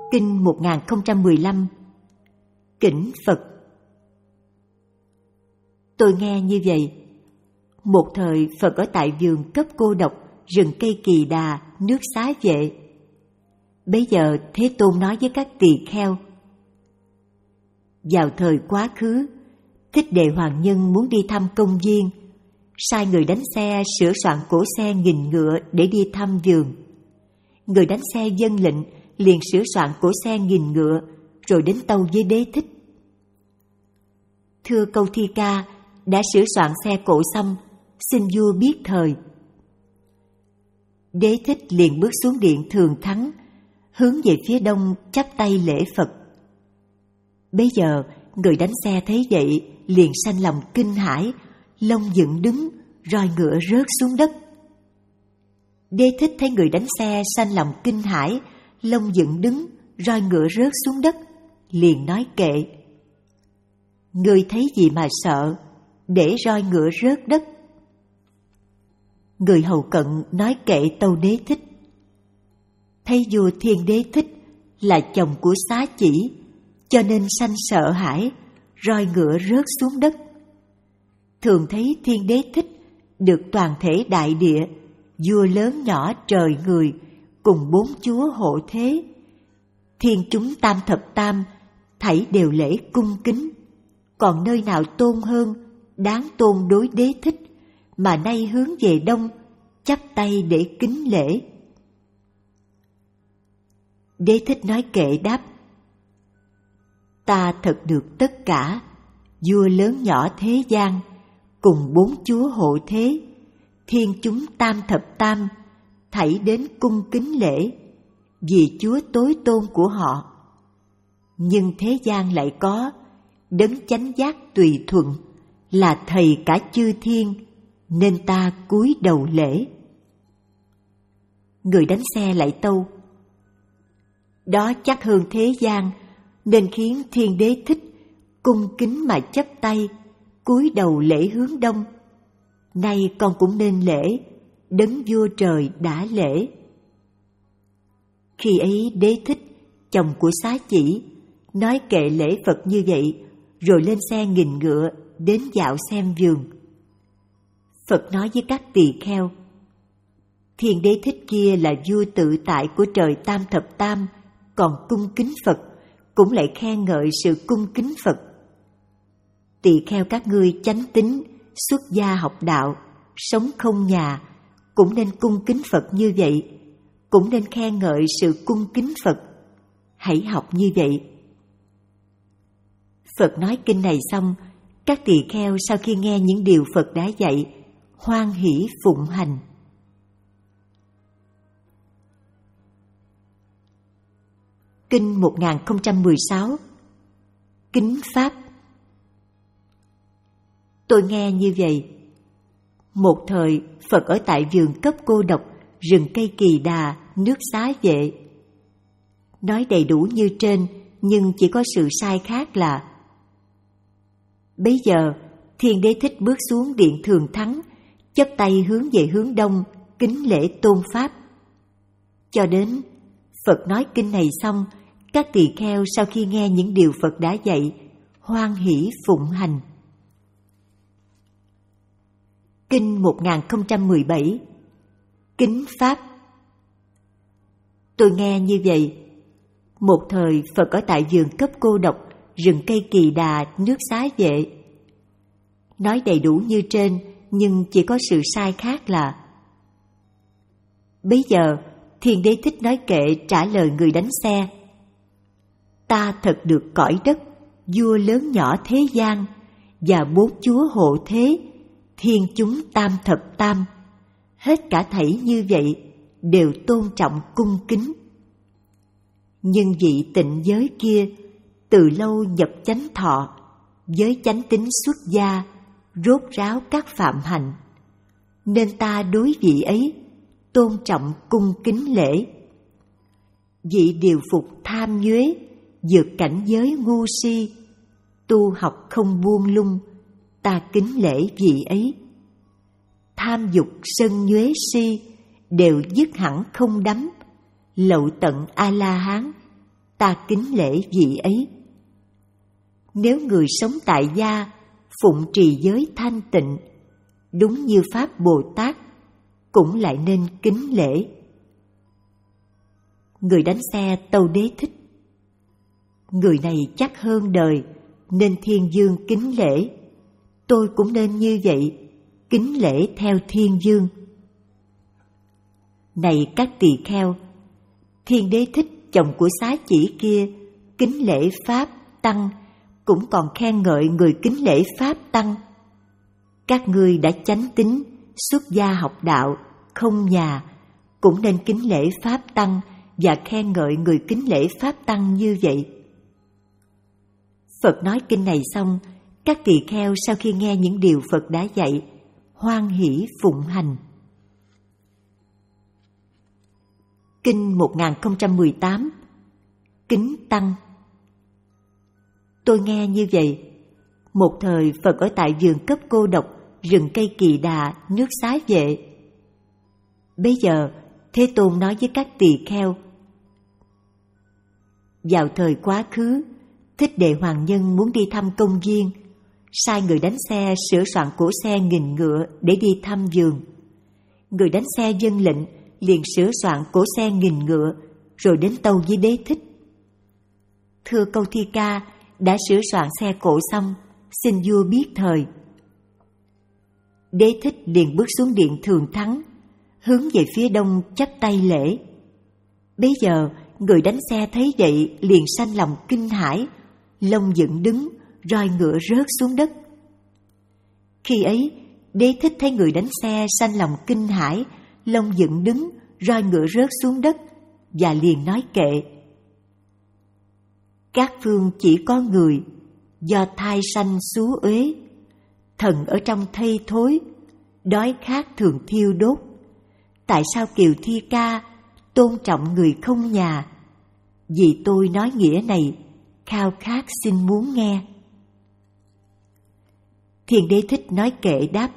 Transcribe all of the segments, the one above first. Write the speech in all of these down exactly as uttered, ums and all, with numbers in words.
Kinh một nghìn không trăm mười lăm. Kính Phật. Tôi nghe như vậy. Một thời Phật ở tại vườn cấp cô độc, rừng cây Kỳ Đà, nước Xá Vệ. Bấy giờ Thế Tôn nói với các tỳ kheo: vào thời quá khứ, Thích Đệ Hoàng Nhân muốn đi thăm công viên, sai người đánh xe sửa soạn cỗ xe nghìn ngựa để đi thăm vườn. Người đánh xe vâng lệnh, liền sửa soạn cỗ xe nghìn ngựa, rồi đến tâu với Đế Thích: thưa Câu Thi Ca, đã sửa soạn xe cộ xong, xin vua biết thời. Đế Thích liền bước xuống điện Thường Thắng, hướng về phía đông chắp tay lễ Phật. Bấy giờ người đánh xe thấy vậy liền sanh lòng kinh hãi, lông dựng đứng, roi ngựa rớt xuống đất. Đế Thích thấy người đánh xe sanh lòng kinh hãi, lông dựng đứng, roi ngựa rớt xuống đất, liền nói kệ: ngươi thấy gì mà sợ, để roi ngựa rớt đất. Người hầu cận nói kệ tâu Đế Thích: thấy vua Thiên Đế Thích là chồng của Xá Chỉ, cho nên sanh sợ hãi, roi ngựa rớt xuống đất. Thường thấy Thiên Đế Thích được toàn thể đại địa, vua lớn nhỏ trời người, cùng bốn chúa hộ thế, thiên chúng tam thập tam, thảy đều lễ cung kính. Còn nơi nào tôn hơn, đáng tôn đối Đế Thích, mà nay hướng về đông, chắp tay để kính lễ. Đế Thích nói kệ đáp: ta thật được tất cả, vua lớn nhỏ thế gian, cùng bốn chúa hộ thế, thiên chúng tam thập tam, thảy đến cung kính lễ, vì Chúa tối tôn của họ. Nhưng thế gian lại có đấng chánh giác tùy thuận, là thầy cả chư thiên, nên ta cúi đầu lễ. Người đánh xe lại tâu: đó chắc hơn thế gian, nên khiến Thiên Đế Thích cung kính mà chắp tay, cúi đầu lễ hướng đông. Nay con cũng nên lễ, đấng vua trời đã lễ. Khi ấy Đế Thích, chồng của Xá Chỉ, nói kệ lễ Phật như vậy, rồi lên xe nghìn ngựa đến dạo xem vườn. Phật nói với các tỳ kheo: Thiên Đế Thích kia là vua tự tại của trời tam thập tam, còn cung kính Phật, cũng lại khen ngợi sự cung kính Phật. Tỳ kheo các ngươi chánh tín, xuất gia học đạo, sống không nhà, cũng nên cung kính Phật như vậy, cũng nên khen ngợi sự cung kính Phật. Hãy học như vậy. Phật nói kinh này xong, các tỳ kheo sau khi nghe những điều Phật đã dạy, hoan hỷ phụng hành. Kinh một nghìn không trăm mười sáu. Kính Pháp. Tôi nghe như vậy. Một thời Phật ở tại vườn cấp cô độc, rừng cây Kỳ Đà, nước Xá Vệ. Nói đầy đủ như trên, nhưng chỉ có sự sai khác là: bấy giờ Thiên Đế Thích bước xuống điện Thường Thắng, chắp tay hướng về hướng đông, kính lễ tôn pháp. Cho đến Phật nói kinh này xong, các tỳ kheo sau khi nghe những điều Phật đã dạy, hoan hỷ phụng hành. Kinh một nghìn không trăm mười bảy. Kính Pháp. Tôi nghe như vậy. Một thời Phật ở tại vườn cấp cô độc, rừng cây Kỳ Đà, nước Xá Vệ. Nói đầy đủ như trên, nhưng chỉ có sự sai khác là: bấy giờ Thiên Đế Thích nói kệ trả lời người đánh xe: ta thật được cõi đất, vua lớn nhỏ thế gian, và bốn chúa hộ thế, thiên chúng tam thập tam, hết cả thảy như vậy, đều tôn trọng cung kính. Nhưng vị tịnh giới kia, từ lâu nhập chánh thọ, với chánh tính xuất gia, rốt ráo các phạm hạnh, nên ta đối vị ấy tôn trọng cung kính lễ. Vị điều phục tham nhuế, vượt cảnh giới ngu si, tu học không buông lung, ta kính lễ vị ấy. Tham dục sân nhuế si đều dứt hẳn không đắm, lậu tận A La Hán, ta kính lễ vị ấy. Nếu người sống tại gia phụng trì giới thanh tịnh, đúng như Pháp Bồ Tát, cũng lại nên kính lễ. Người đánh xe Tâu Đế Thích: người này chắc hơn đời, nên thiên dương kính lễ. Tôi cũng nên như vậy, kính lễ theo thiên dương. Này các tỳ kheo, Thiên Đế Thích, chồng của Xá Chỉ kia, kính lễ Pháp Tăng, cũng còn khen ngợi người kính lễ Pháp Tăng. Các ngươi đã chánh tín, xuất gia học đạo, không nhà, cũng nên kính lễ Pháp Tăng và khen ngợi người kính lễ Pháp Tăng như vậy. Phật nói kinh này xong, các tỳ kheo sau khi nghe những điều Phật đã dạy, hoan hỷ phụng hành. Kinh một nghìn không trăm mười tám. Kính Tăng. Tôi nghe như vậy. Một thời Phật ở tại vườn cấp cô độc, rừng cây Kỳ Đà, nước Xá Vệ. Bây giờ Thế Tôn nói với các tỳ kheo: vào thời quá khứ, Thích Đệ Hoàng Nhân muốn đi thăm công viên, sai người đánh xe sửa soạn cỗ xe nghìn ngựa để đi thăm vườn. Người đánh xe vâng lệnh, liền sửa soạn cỗ xe nghìn ngựa, rồi đến tâu với Đế Thích: thưa Câu Thi Ca, đã sửa soạn xe cộ xong, xin vua biết thời. Đế Thích liền bước xuống điện Thường Thắng, hướng về phía đông chắp tay lễ. Bấy giờ người đánh xe thấy vậy liền sanh lòng kinh hãi, lông dựng đứng, roi ngựa rớt xuống đất. Khi ấy Đế Thích thấy người đánh xe sanh lòng kinh hãi, lông dựng đứng, roi ngựa rớt xuống đất, và liền nói kệ: các phương chỉ có người, do thai sanh xú uế, thần ở trong thây thối, đói khát thường thiêu đốt. Tại sao Kiều Thi Ca tôn trọng người không nhà? Vì tôi nói nghĩa này, khao khát xin muốn nghe. Thiên Đế Thích nói kệ đáp: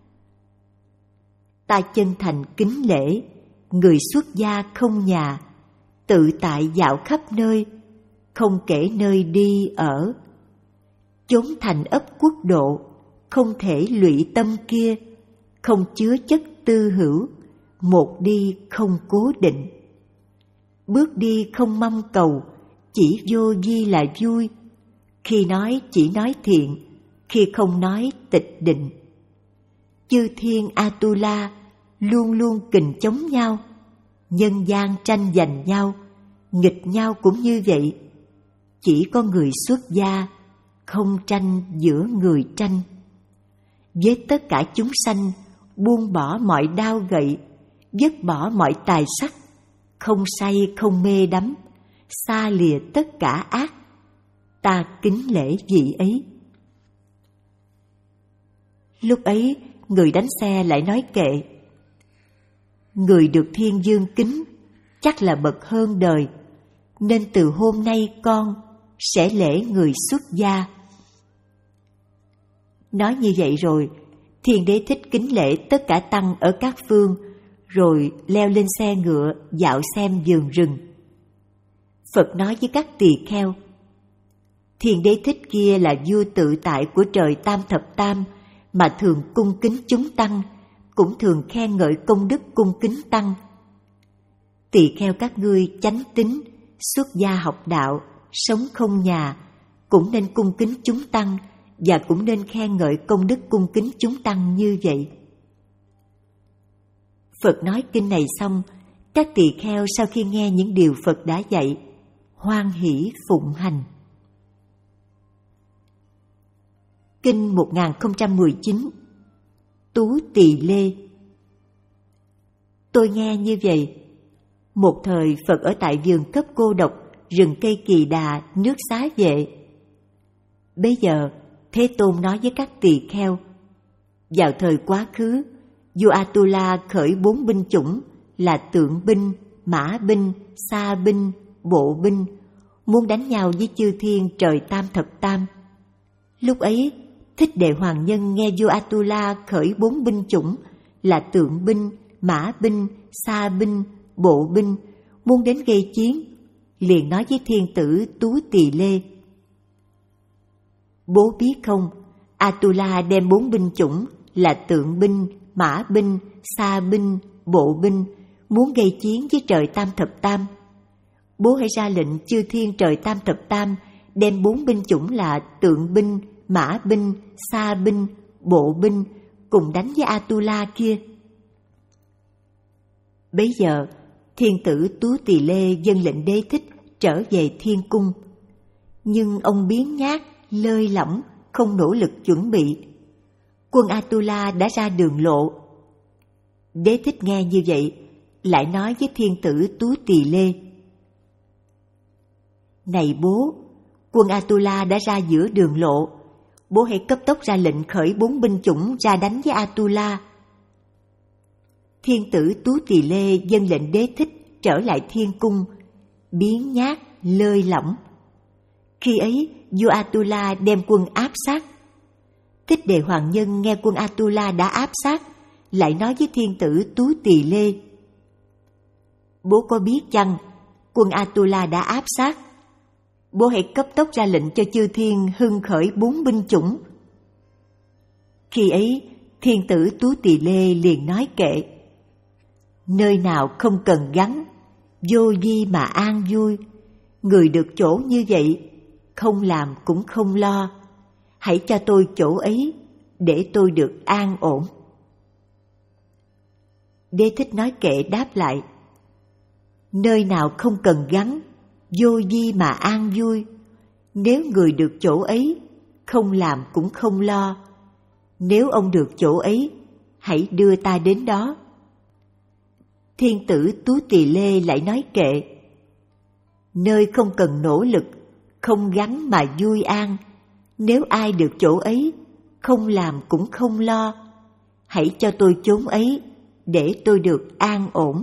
ta chân thành kính lễ người xuất gia không nhà, tự tại dạo khắp nơi, không kể nơi đi ở. Chốn thành ấp quốc độ, không thể lụy tâm kia, không chứa chất tư hữu, một đi không cố định. Bước đi không mong cầu, chỉ vô vi là vui. Khi nói chỉ nói thiện, khi không nói tịch định. Chư thiên Atula luôn luôn kình chống nhau, nhân gian tranh giành nhau, nghịch nhau cũng như vậy. Chỉ có người xuất gia, không tranh giữa người tranh. Với tất cả chúng sanh, buông bỏ mọi đao gậy, vứt bỏ mọi tài sắc, không say không mê đắm, xa lìa tất cả ác. Ta kính lễ vị ấy. Lúc ấy, người đánh xe lại nói kệ: người được thiên dương kính, chắc là bậc hơn đời, nên từ hôm nay con sẽ lễ người xuất gia. Nói như vậy rồi, Thiên Đế Thích kính lễ tất cả tăng ở các phương, rồi leo lên xe ngựa dạo xem vườn rừng. Phật nói với các tỳ kheo: Thiên Đế Thích kia là vua tự tại của trời Tam Thập Tam, mà thường cung kính chúng tăng, cũng thường khen ngợi công đức cung kính tăng. Tỳ kheo các ngươi chánh tín, xuất gia học đạo, sống không nhà, cũng nên cung kính chúng tăng, và cũng nên khen ngợi công đức cung kính chúng tăng như vậy. Phật nói kinh này xong, các tỳ kheo sau khi nghe những điều Phật đã dạy, hoan hỷ phụng hành. Kinh một nghìn không trăm mười chín. Tú Tỳ Lê. Tôi nghe như vậy. Một thời Phật ở tại vườn cấp cô độc, rừng cây Kỳ Đà, nước Xá Vệ. Bây giờ Thế Tôn nói với các tỳ kheo: vào thời quá khứ, vua Atula khởi bốn binh chủng là tượng binh, mã binh, sa binh, bộ binh, muốn đánh nhau với chư thiên trời Tam Thập Tam. Lúc ấy, Thích Đệ Hoàng Nhân nghe vua Atula khởi bốn binh chủng là tượng binh, mã binh, sa binh, bộ binh, muốn đến gây chiến, liền nói với thiên tử Tú Tỳ Lê: Bố biết không, Atula đem bốn binh chủng là tượng binh, mã binh, sa binh, bộ binh muốn gây chiến với trời Tam Thập Tam. Bố hãy ra lệnh chư thiên trời Tam Thập Tam đem bốn binh chủng là tượng binh, mã binh, sa binh, bộ binh cùng đánh với Atula kia. Bấy giờ thiên tử Tú Tỳ Lê dâng lệnh Đế Thích trở về thiên cung, nhưng ông biếng nhác, lơi lỏng, không nỗ lực chuẩn bị. Quân Atula đã ra đường lộ. Đế Thích nghe như vậy, lại nói với thiên tử Tú Tỳ Lê: Này bố, quân Atula đã ra giữa đường lộ, bố hãy cấp tốc ra lệnh khởi bốn binh chủng ra đánh với Atula. Thiên tử Tú Tỳ Lê dâng lệnh Đế Thích trở lại thiên cung, biếng nhác, lơi lỏng. Khi ấy, vua Atula đem quân áp sát. Thích Đề Hoàng Nhân nghe quân Atula đã áp sát, lại nói với thiên tử Tú Tỳ Lê: Bố có biết chăng, quân Atula đã áp sát. Bố hãy cấp tốc ra lệnh cho chư thiên hưng khởi bốn binh chủng. Khi ấy, thiên tử Tú Tỳ Lê liền nói kệ: Nơi nào không cần gắn, vô vi mà an vui. Người được chỗ như vậy, không làm cũng không lo. Hãy cho tôi chỗ ấy, để tôi được an ổn. Đế Thích nói kệ đáp lại: Nơi nào không cần gắn, vô vi mà an vui. Nếu người được chỗ ấy, không làm cũng không lo. Nếu ông được chỗ ấy, hãy đưa ta đến đó. Thiên tử Tú Tỳ Lê lại nói kệ: Nơi không cần nỗ lực, không gắn mà vui an. Nếu ai được chỗ ấy, không làm cũng không lo. Hãy cho tôi chốn ấy, để tôi được an ổn.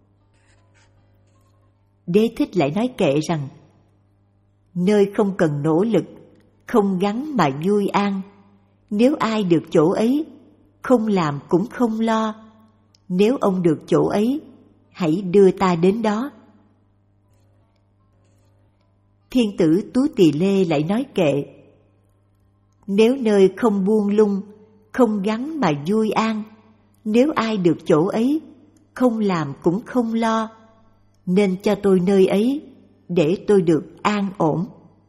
Đế Thích lại nói kệ rằng: Nơi không cần nỗ lực, không gắn mà vui an. Nếu ai được chỗ ấy, không làm cũng không lo. Nếu ông được chỗ ấy, hãy đưa ta đến đó. Thiên tử Tú Tỳ Lê lại nói kệ: Nếu nơi không buông lung, không gắn mà vui an. Nếu ai được chỗ ấy, không làm cũng không lo. Nên cho tôi nơi ấy, để tôi được an ổn.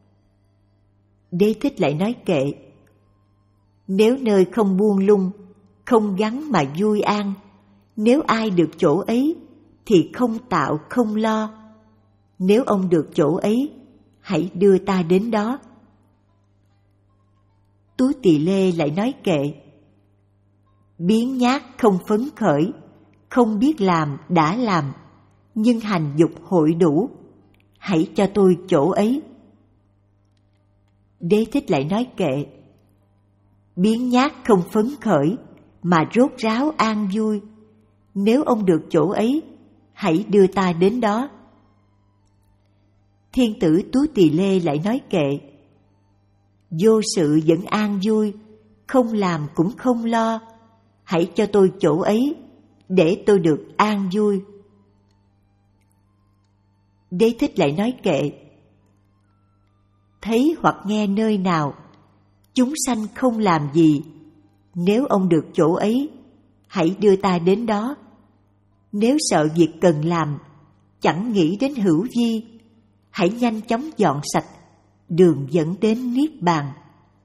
Đế Thích lại nói kệ: Nếu nơi không buông lung, không gắn mà vui an. Nếu ai được chỗ ấy, thì không tạo không lo. Nếu ông được chỗ ấy, hãy đưa ta đến đó. Tú Tỳ Lê lại nói kệ: Biếng nhác không phấn khởi, không biết làm đã làm, nhưng hành dục hội đủ. Hãy cho tôi chỗ ấy. Đế Thích lại nói kệ: Biếng nhác không phấn khởi, mà rốt ráo an vui. Nếu ông được chỗ ấy, hãy đưa ta đến đó. Thiên tử Tú Tỳ Lê lại nói kệ: Vô sự vẫn an vui, không làm cũng không lo. Hãy cho tôi chỗ ấy, để tôi được an vui. Đế Thích lại nói kệ: Thấy hoặc nghe nơi nào, chúng sanh không làm gì. Nếu ông được chỗ ấy, hãy đưa ta đến đó. Nếu sợ việc cần làm, chẳng nghĩ đến hữu vi, hãy nhanh chóng dọn sạch, đường dẫn đến Niết Bàn.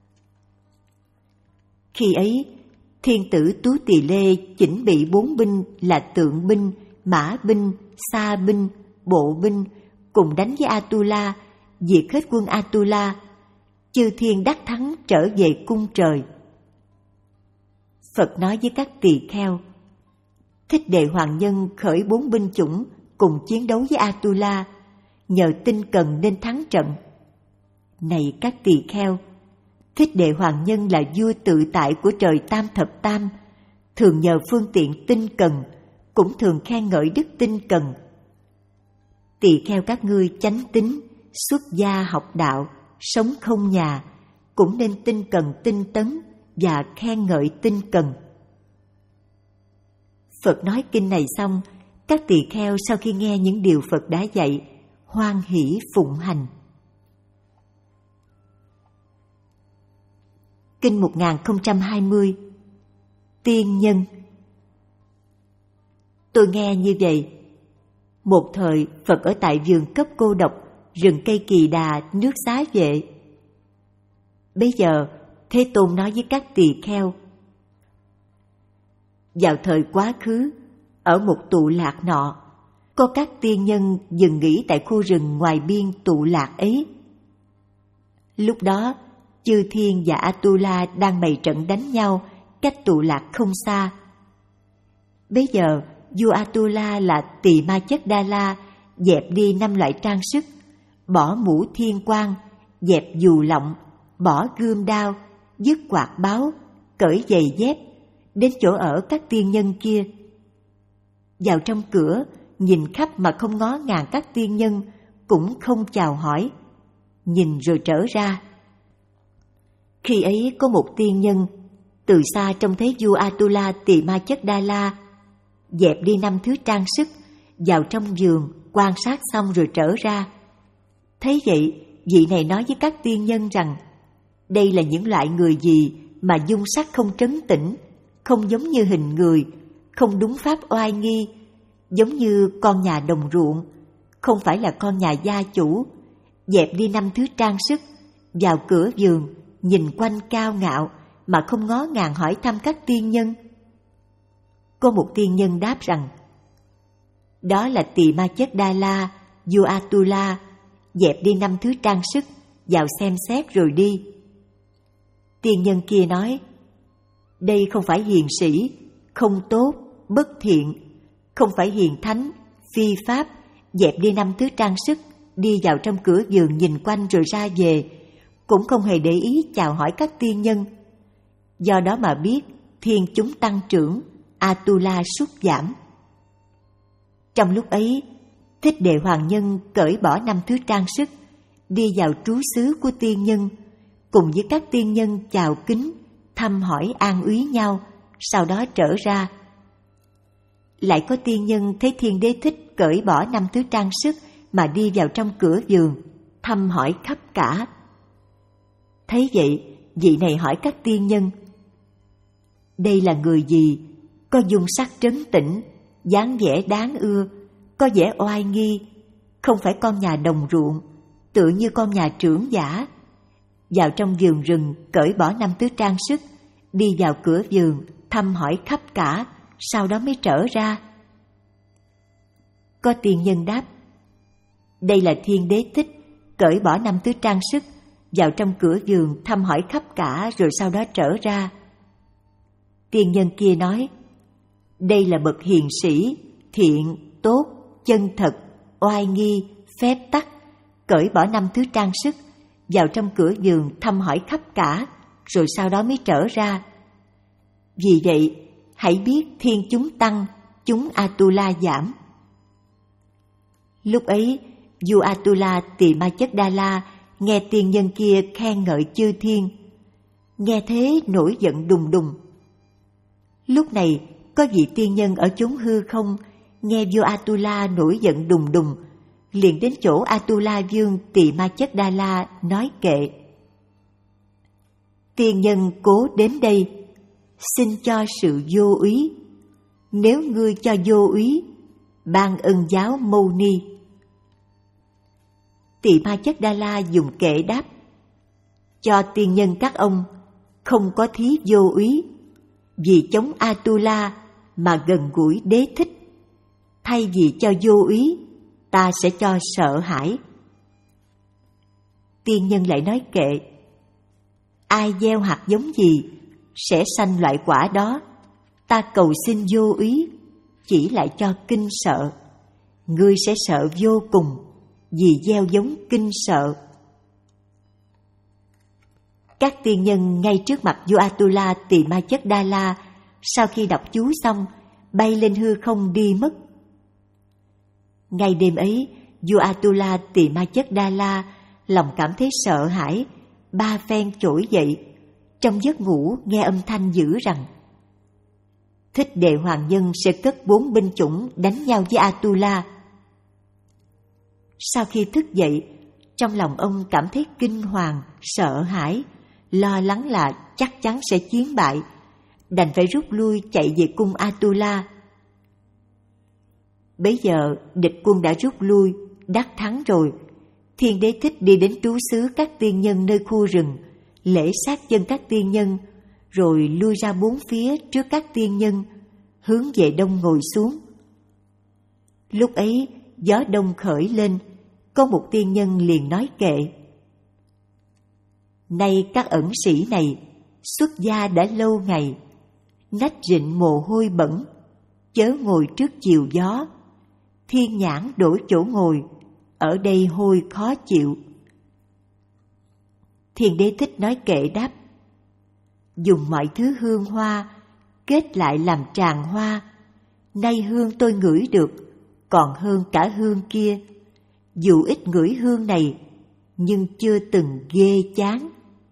Khi ấy, thiên tử Tú Tỳ Lê chỉnh bị bốn binh là tượng binh, mã binh, sa binh, bộ binh cùng đánh với Atula, diệt hết quân Atula. Chư thiên đắc thắng trở về cung trời. Phật nói với các tỳ kheo: Thích Đề Hoàng Nhân khởi bốn binh chủng cùng chiến đấu với Atula, nhờ tinh cần nên thắng trận. Này các tỳ kheo, Thích Đề Hoàng Nhân là vua tự tại của trời Tam Thập Tam, thường nhờ phương tiện tinh cần, cũng thường khen ngợi đức tinh cần. Tỳ kheo các ngươi chánh tín, xuất gia học đạo, sống không nhà, cũng nên tinh cần tinh tấn và khen ngợi tinh cần. Phật nói kinh này xong, các tỳ kheo sau khi nghe những điều Phật đã dạy, hoan hỷ phụng hành. Kinh một nghìn không trăm hai mươi. Tiên nhân. Tôi nghe như vậy. Một thời Phật ở tại vườn cấp cô độc, rừng cây Kỳ Đà, nước Xá Vệ. Bây giờ Thế Tôn nói với các tỳ kheo: vào thời quá khứ, ở một tụ lạc nọ, có các tiên nhân dừng nghỉ tại khu rừng ngoài biên tụ lạc ấy. Lúc đó, chư thiên và Atula đang bày trận đánh nhau cách tụ lạc không xa. Bây giờ, vua Atula là Tỳ Ma Chất Đa La dẹp đi năm loại trang sức, bỏ mũ thiên quang, dẹp dù lọng, bỏ gươm đao, dứt quạt báo, cởi giày dép, đến chỗ ở các tiên nhân kia. Vào trong cửa, nhìn khắp mà không ngó ngàng các tiên nhân, cũng không chào hỏi, nhìn rồi trở ra. Khi ấy có một tiên nhân, từ xa trông thấy vua Atula Tỳ Ma Chất Đa La, dẹp đi năm thứ trang sức, vào trong vườn, quan sát xong rồi trở ra. Thấy vậy, vị này nói với các tiên nhân rằng, đây là những loại người gì mà dung sắc không trấn tĩnh, không giống như hình người, không đúng pháp oai nghi, giống như con nhà đồng ruộng, không phải là con nhà gia chủ, dẹp đi năm thứ trang sức, vào cửa vườn, nhìn quanh cao ngạo mà không ngó ngàng hỏi thăm các tiên nhân. Có một tiên nhân đáp rằng, đó là Tỳ Ma Chất Đa La, vua Atula, dẹp đi năm thứ trang sức, vào xem xét rồi đi. Tiên nhân kia nói, đây không phải hiền sĩ, không tốt, bất thiện, không phải hiền thánh, phi pháp, dẹp đi năm thứ trang sức, đi vào trong cửa vườn nhìn quanh rồi ra về, cũng không hề để ý chào hỏi các tiên nhân. Do đó mà biết thiên chúng tăng trưởng, Atula sút giảm. Trong lúc ấy, Thích Đệ Hoàng Nhân cởi bỏ năm thứ trang sức, đi vào trú xứ của tiên nhân, cùng với các tiên nhân chào kính, thăm hỏi an úy nhau, sau đó trở ra. Lại có tiên nhân thấy Thiên Đế Thích cởi bỏ năm thứ trang sức mà đi vào trong cửa vườn, thăm hỏi khắp cả. Thấy vậy, vị này hỏi các tiên nhân, đây là người gì, có dung sắc trấn tĩnh, dáng vẻ đáng ưa, có vẻ oai nghi, không phải con nhà đồng ruộng, tựa như con nhà trưởng giả, vào trong vườn rừng cởi bỏ năm thứ trang sức, đi vào cửa vườn, thăm hỏi khắp cả, sau đó mới trở ra. Có tiên nhân đáp, đây là Thiên Đế Thích, cởi bỏ năm thứ trang sức, vào trong cửa vườn thăm hỏi khắp cả rồi sau đó trở ra. Tiên nhân kia nói, đây là bậc hiền sĩ, thiện, tốt, chân thật, oai nghi, phép tắc, cởi bỏ năm thứ trang sức, vào trong cửa vườn thăm hỏi khắp cả, rồi sau đó mới trở ra. Vì vậy, hãy biết thiên chúng tăng, chúng Atula giảm. Lúc ấy, vua Atula Tỳ Ma Chất Đa La nghe tiên nhân kia khen ngợi chư thiên, nghe thế nổi giận đùng đùng. Lúc này, có vị tiên nhân ở chốn hư không nghe vua Atula nổi giận đùng đùng, liền đến chỗ Atula vương Tỳ Ma Chất Đa La nói kệ: tiên nhân cố đến đây, xin cho sự vô úy. Nếu ngươi cho vô úy, ban ân giáo mâu ni. Tỳ Ma Chất Đa La dùng kệ đáp: cho tiên nhân các ông không có thí vô úy, vì chống Atula mà gần gũi Đế Thích. Thay vì cho vô úy, ta sẽ cho sợ hãi. Tiên nhân lại nói kệ: ai gieo hạt giống gì sẽ sanh loại quả đó. Ta cầu xin vô úy, chỉ lại cho kinh sợ. Ngươi sẽ sợ vô cùng, vì gieo giống kinh sợ. Các tiên nhân ngay trước mặt vua Atula Tỳ Ma Chất Đa La, sau khi đọc chú xong, bay lên hư không đi mất. Ngay đêm ấy, vua Atula Tỳ Ma Chất Đa La lòng cảm thấy sợ hãi, ba phen trỗi dậy, trong giấc ngủ nghe âm thanh dữ rằng: Thích Đệ Hoàng Nhân sẽ cất bốn binh chủng đánh nhau với Atula. Sau khi thức dậy, trong lòng ông cảm thấy kinh hoàng, sợ hãi, lo lắng là chắc chắn sẽ chiến bại, đành phải rút lui chạy về cung Atula. Bấy giờ địch quân đã rút lui, đắc thắng rồi. Thiên Đế Thích đi đến trú xứ các tiên nhân nơi khu rừng, lễ sát chân các tiên nhân, rồi lui ra bốn phía trước các tiên nhân, hướng về đông ngồi xuống. Lúc ấy gió đông khởi lên, có một tiên nhân liền nói kệ: nay các ẩn sĩ này xuất gia đã lâu ngày, nách rịn mồ hôi bẩn, chớ ngồi trước chiều gió. Thiên nhãn đổi chỗ ngồi, ở đây hôi khó chịu. Thiên Đế Thích nói kệ đáp: dùng mọi thứ hương hoa kết lại làm tràng hoa, nay hương tôi ngửi được còn hơn cả hương kia. Dù ít ngửi hương này, nhưng chưa từng ghê chán.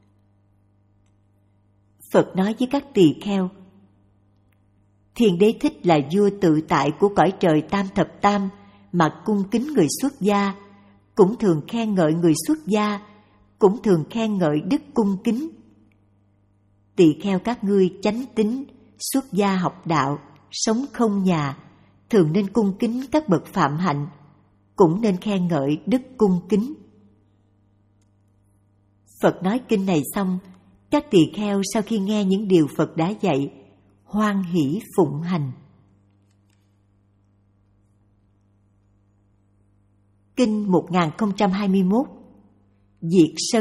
Phật nói với các tỳ kheo: Thiên Đế Thích là vua tự tại của cõi trời tam thập tam, mà cung kính người xuất gia, cũng thường khen ngợi người xuất gia, cũng thường khen ngợi đức cung kính. Tỳ kheo các ngươi chánh tín, xuất gia học đạo, sống không nhà, thường nên cung kính các bậc phạm hạnh, cũng nên khen ngợi đức cung kính. Phật nói kinh này xong, các tỳ kheo sau khi nghe những điều Phật đã dạy, hoan hỷ phụng hành. Kinh một nghìn không trăm hai mươi mốt. Diệt sân.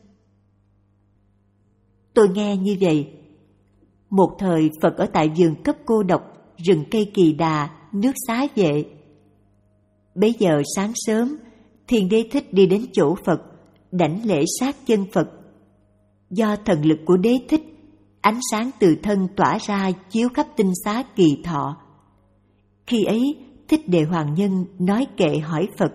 Tôi nghe như vậy: một thời Phật ở tại vườn cấp cô độc, rừng cây kỳ đà, nước Xá Vệ. Bấy giờ sáng sớm, Thiên Đế Thích đi đến chỗ Phật, đảnh lễ sát chân Phật. Do thần lực của Đế Thích, ánh sáng từ thân tỏa ra chiếu khắp tinh xá Kỳ Thọ. Khi ấy, Thích Đề Hoàng Nhân nói kệ hỏi Phật: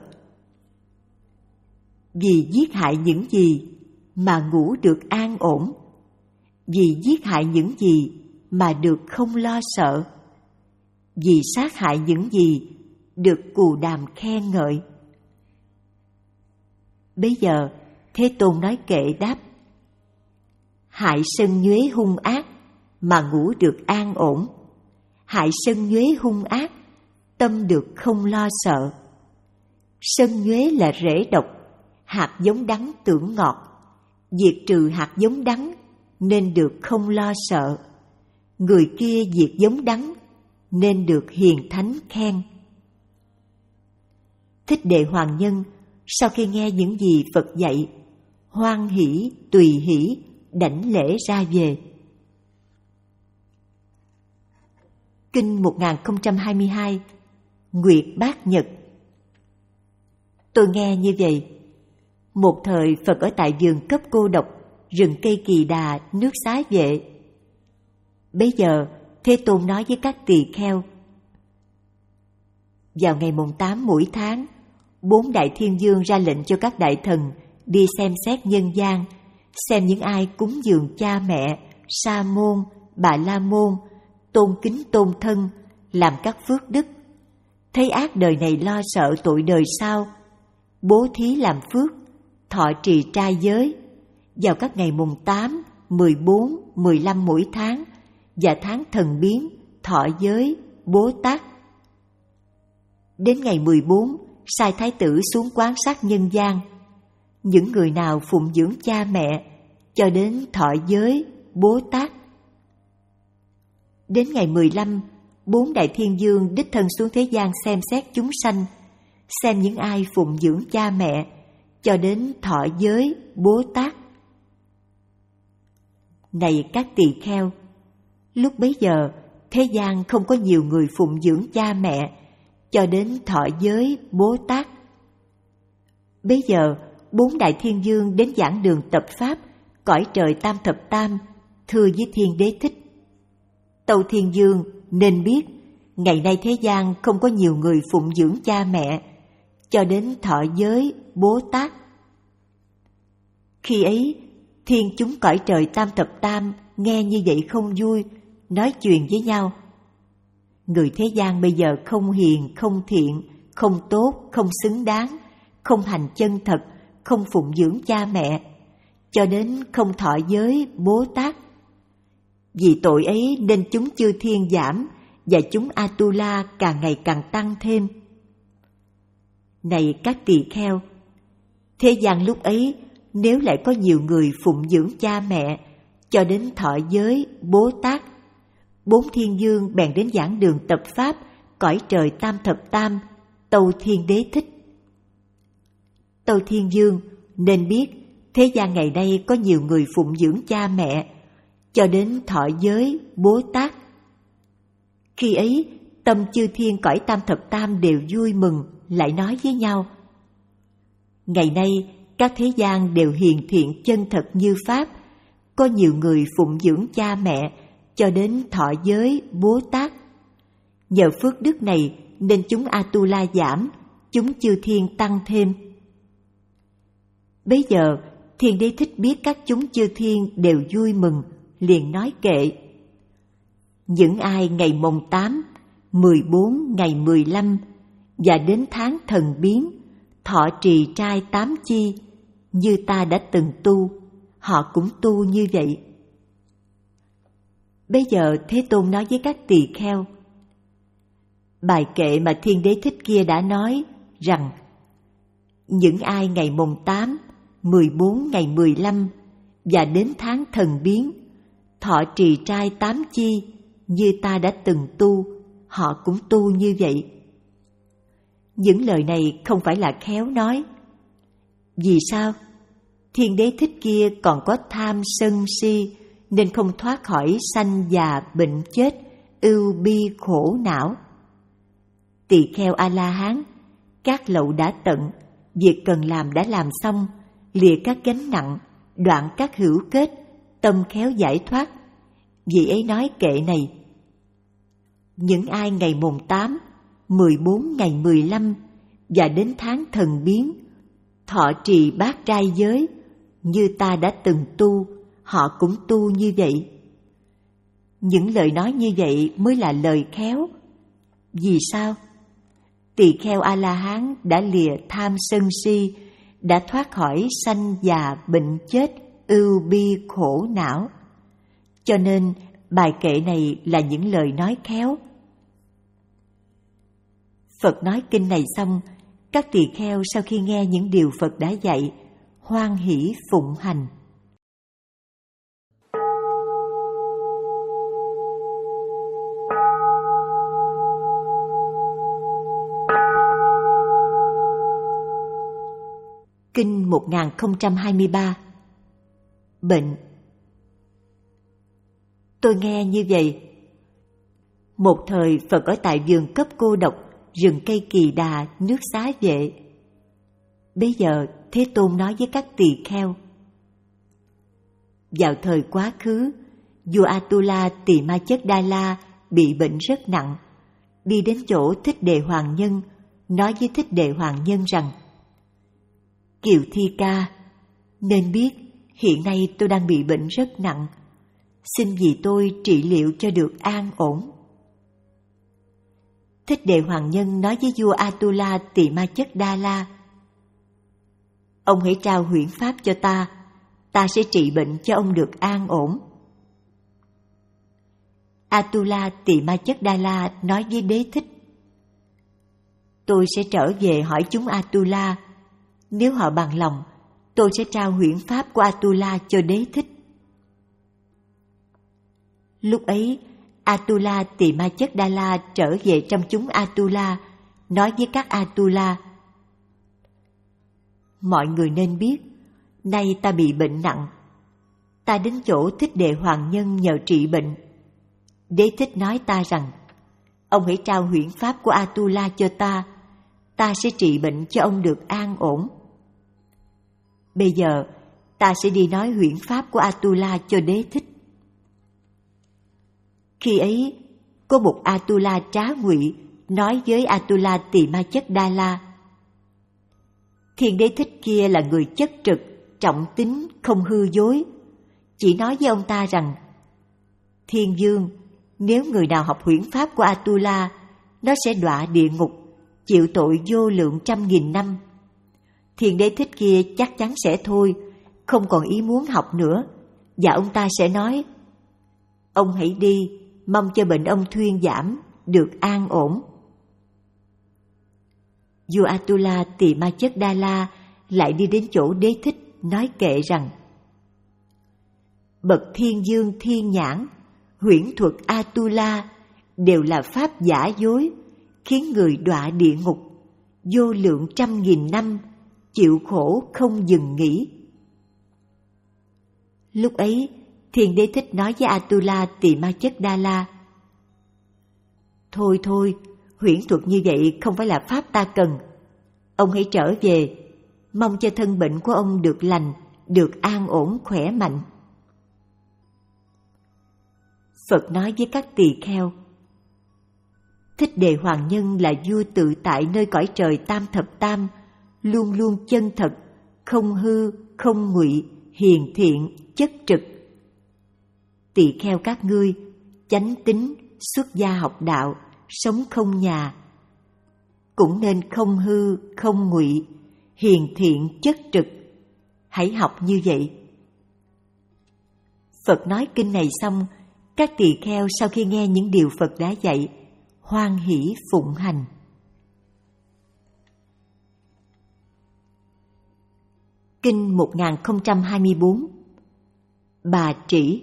vì giết hại những gì mà ngủ được an ổn? Vì giết hại những gì mà được không lo sợ? Vì sát hại những gì được cù đàm khen ngợi? Bây giờ Thế Tôn nói kệ đáp: hại sân nhuế hung ác mà ngủ được an ổn, hại sân nhuế hung ác, tâm được không lo sợ. Sân nhuế là rễ độc, hạt giống đắng tưởng ngọt, diệt trừ hạt giống đắng nên được không lo sợ. Người kia diệt giống đắng nên được hiền thánh khen. Thích Đệ Hoàng Nhân sau khi nghe những gì Phật dạy, hoan hỷ tùy hỷ đảnh lễ ra về. Kinh một nghìn không trăm hai mươi hai. Nguyệt Bát Nhật. Tôi nghe như vậy: một thời Phật ở tại vườn cấp cô độc, rừng cây kỳ đà, nước Xá Vệ. Bấy giờ Thế Tôn nói với các tỳ kheo: vào ngày mùng tám mỗi tháng, bốn đại thiên vương ra lệnh cho các đại thần đi xem xét nhân gian, xem những ai cúng dường cha mẹ, sa môn, bà la môn, tôn kính tôn thân, làm các phước đức. Thấy ác đời này lo sợ tội đời sau, bố thí làm phước, thọ trì trai giới, vào các ngày mùng tám, mười bốn, mười lăm mỗi tháng và tháng thần biến, thọ giới, Bố Tát. Đến ngày mười bốn, sai thái tử xuống quan sát nhân gian. Những người nào phụng dưỡng cha mẹ cho đến thọ giới, Bố Tát. Đến ngày mười lăm, bốn đại thiên vương đích thân xuống thế gian xem xét chúng sanh, xem những ai phụng dưỡng cha mẹ cho đến thọ giới, Bố Tát. Này các tỳ kheo, lúc bấy giờ thế gian không có nhiều người phụng dưỡng cha mẹ cho đến thọ giới, Bố Tát. Bấy giờ bốn đại thiên vương đến giảng đường tập pháp cõi trời tam thập tam, thưa với Thiên Đế Thích: tâu Thiên Vương nên biết, ngày nay thế gian không có nhiều người phụng dưỡng cha mẹ cho đến thọ giới, Bố Tát. Khi ấy, thiên chúng cõi trời tam thập tam nghe như vậy không vui, nói chuyện với nhau: người thế gian bây giờ không hiền, không thiện, không tốt, không xứng đáng, không hành chân thật, không phụng dưỡng cha mẹ, cho đến không thọ giới Bố Tát. Vì tội ấy nên chúng chư thiên giảm và chúng Atula càng ngày càng tăng thêm. Này các tỳ kheo, thế gian lúc ấy nếu lại có nhiều người phụng dưỡng cha mẹ cho đến thọ giới Bố Tát, bốn thiên dương bèn đến giảng đường tập pháp cõi trời Tam Thập Tam, tâu Thiên Đế Thích. Tâu Thiên Dương nên biết thế gian ngày nay có nhiều người phụng dưỡng cha mẹ cho đến thọ giới Bố Tát. Khi ấy tâm chư thiên cõi Tam Thập Tam đều vui mừng, lại nói với nhau: ngày nay các thế gian đều hiền thiện chân thật như Pháp, có nhiều người phụng dưỡng cha mẹ cho đến thọ giới Bố Tát. Nhờ phước đức này nên chúng Atula giảm, chúng chư thiên tăng thêm. Bấy giờ Thiên Đế Thích biết các chúng chư thiên đều vui mừng, liền nói kệ: những ai ngày mồng tám, mười bốn, ngày mười lăm và đến tháng thần biến, thọ trì trai tám chi, như ta đã từng tu, họ cũng tu như vậy. Bây giờ Thế Tôn nói với các tỳ kheo: bài kệ mà Thiên Đế Thích kia đã nói rằng những ai ngày mồng tám, mười bốn, ngày mười lăm và đến tháng thần biến, thọ trì trai tám chi, như ta đã từng tu, họ cũng tu như vậy. Những lời này không phải là khéo nói. Vì sao? Thiên Đế Thích kia còn có tham sân si, nên không thoát khỏi sanh già bệnh chết, ưu bi khổ não. Tỳ kheo A-la-hán, các lậu đã tận, việc cần làm đã làm xong, lìa các gánh nặng, đoạn các hữu kết, tâm khéo giải thoát. Vị ấy nói kệ này: những ai ngày mùng tám, mười bốn, ngày mười lăm và đến tháng thần biến, thọ trì bát trai giới, như ta đã từng tu, họ cũng tu như vậy. Những lời nói như vậy mới là lời khéo. Vì sao? Tỳ kheo A-la-hán đã lìa tham sân si, đã thoát khỏi sanh già bệnh chết, ưu bi khổ não. Cho nên bài kệ này là những lời nói khéo. Phật nói kinh này xong, các tỳ kheo sau khi nghe những điều Phật đã dạy, hoan hỷ phụng hành. Kinh một nghìn không trăm hai mươi ba. Bệnh. Tôi nghe như vậy. Một thời Phật ở tại vườn cấp cô độc, rừng cây kỳ đà, nước xá vệ. Bây giờ Thế Tôn nói với các tỳ kheo: vào thời quá khứ, vua Atula Tỳ Ma Chất Đa La bị bệnh rất nặng, đi đến chỗ Thích Đề Hoàng Nhân, nói với Thích Đề Hoàng Nhân rằng: Kiều Thi Ca, nên biết hiện nay tôi đang bị bệnh rất nặng, xin vì tôi trị liệu cho được an ổn. Thích Đề Hoàng Nhân nói với vua Atula Tỳ Ma Chất Đa La: ông hãy trao huyễn pháp cho ta, ta sẽ trị bệnh cho ông được an ổn. Atula Tỳ Ma Chất Đa La nói với Đế Thích: tôi sẽ trở về hỏi chúng Atula, nếu họ bằng lòng, tôi sẽ trao huyễn pháp của Atula cho Đế Thích. Lúc ấy, Atula Tỳ Ma Chất Đa La trở về trong chúng Atula, nói với các Atula: mọi người nên biết, nay ta bị bệnh nặng. Ta đến chỗ Thích Đề Hoàng Nhân nhờ trị bệnh. Đế Thích nói ta rằng: ông hãy trao huyễn pháp của Atula cho ta, ta sẽ trị bệnh cho ông được an ổn. Bây giờ, ta sẽ đi nói huyễn pháp của Atula cho Đế Thích. Khi ấy, có một Atula trá ngụy nói với Atula Tỳ Ma Chất Đa La: Thiên Đế Thích kia là người chất trực, trọng tín, không hư dối. Chỉ nói với ông ta rằng: Thiên Vương, nếu người nào học huyễn pháp của Atula, nó sẽ đọa địa ngục, chịu tội vô lượng trăm nghìn năm. Thiền Đế Thích kia chắc chắn sẽ thôi, không còn ý muốn học nữa, và ông ta sẽ nói: ông hãy đi, mong cho bệnh ông thuyên giảm, được an ổn. Vua Atula Tỳ Ma Chất Đa La lại đi đến chỗ Đế Thích nói kệ rằng: bậc thiên dương thiên nhãn, huyễn thuật Atula đều là pháp giả dối, khiến người đọa địa ngục, vô lượng trăm nghìn năm, chịu khổ không dừng nghỉ. Lúc ấy, Thiền Đế Thích nói với Atula Tỳ Ma Chất Đa La: thôi thôi, huyễn thuật như vậy không phải là pháp ta cần. Ông hãy trở về, mong cho thân bệnh của ông được lành, được an ổn khỏe mạnh. Phật nói với các tỳ kheo: Thích Đề Hoàng Nhân là vua tự tại nơi cõi trời tam thập tam, luôn luôn chân thật, không hư, không ngụy, hiền thiện, chất trực. Tỳ kheo các ngươi, chánh tín, xuất gia học đạo, sống không nhà, cũng nên không hư, không ngụy, hiền thiện, chất trực. Hãy học như vậy. Phật nói kinh này xong, các tỳ kheo sau khi nghe những điều Phật đã dạy, hoan hỷ phụng hành. Kinh một nghìn không trăm hai mươi bốn. Bà Trĩ.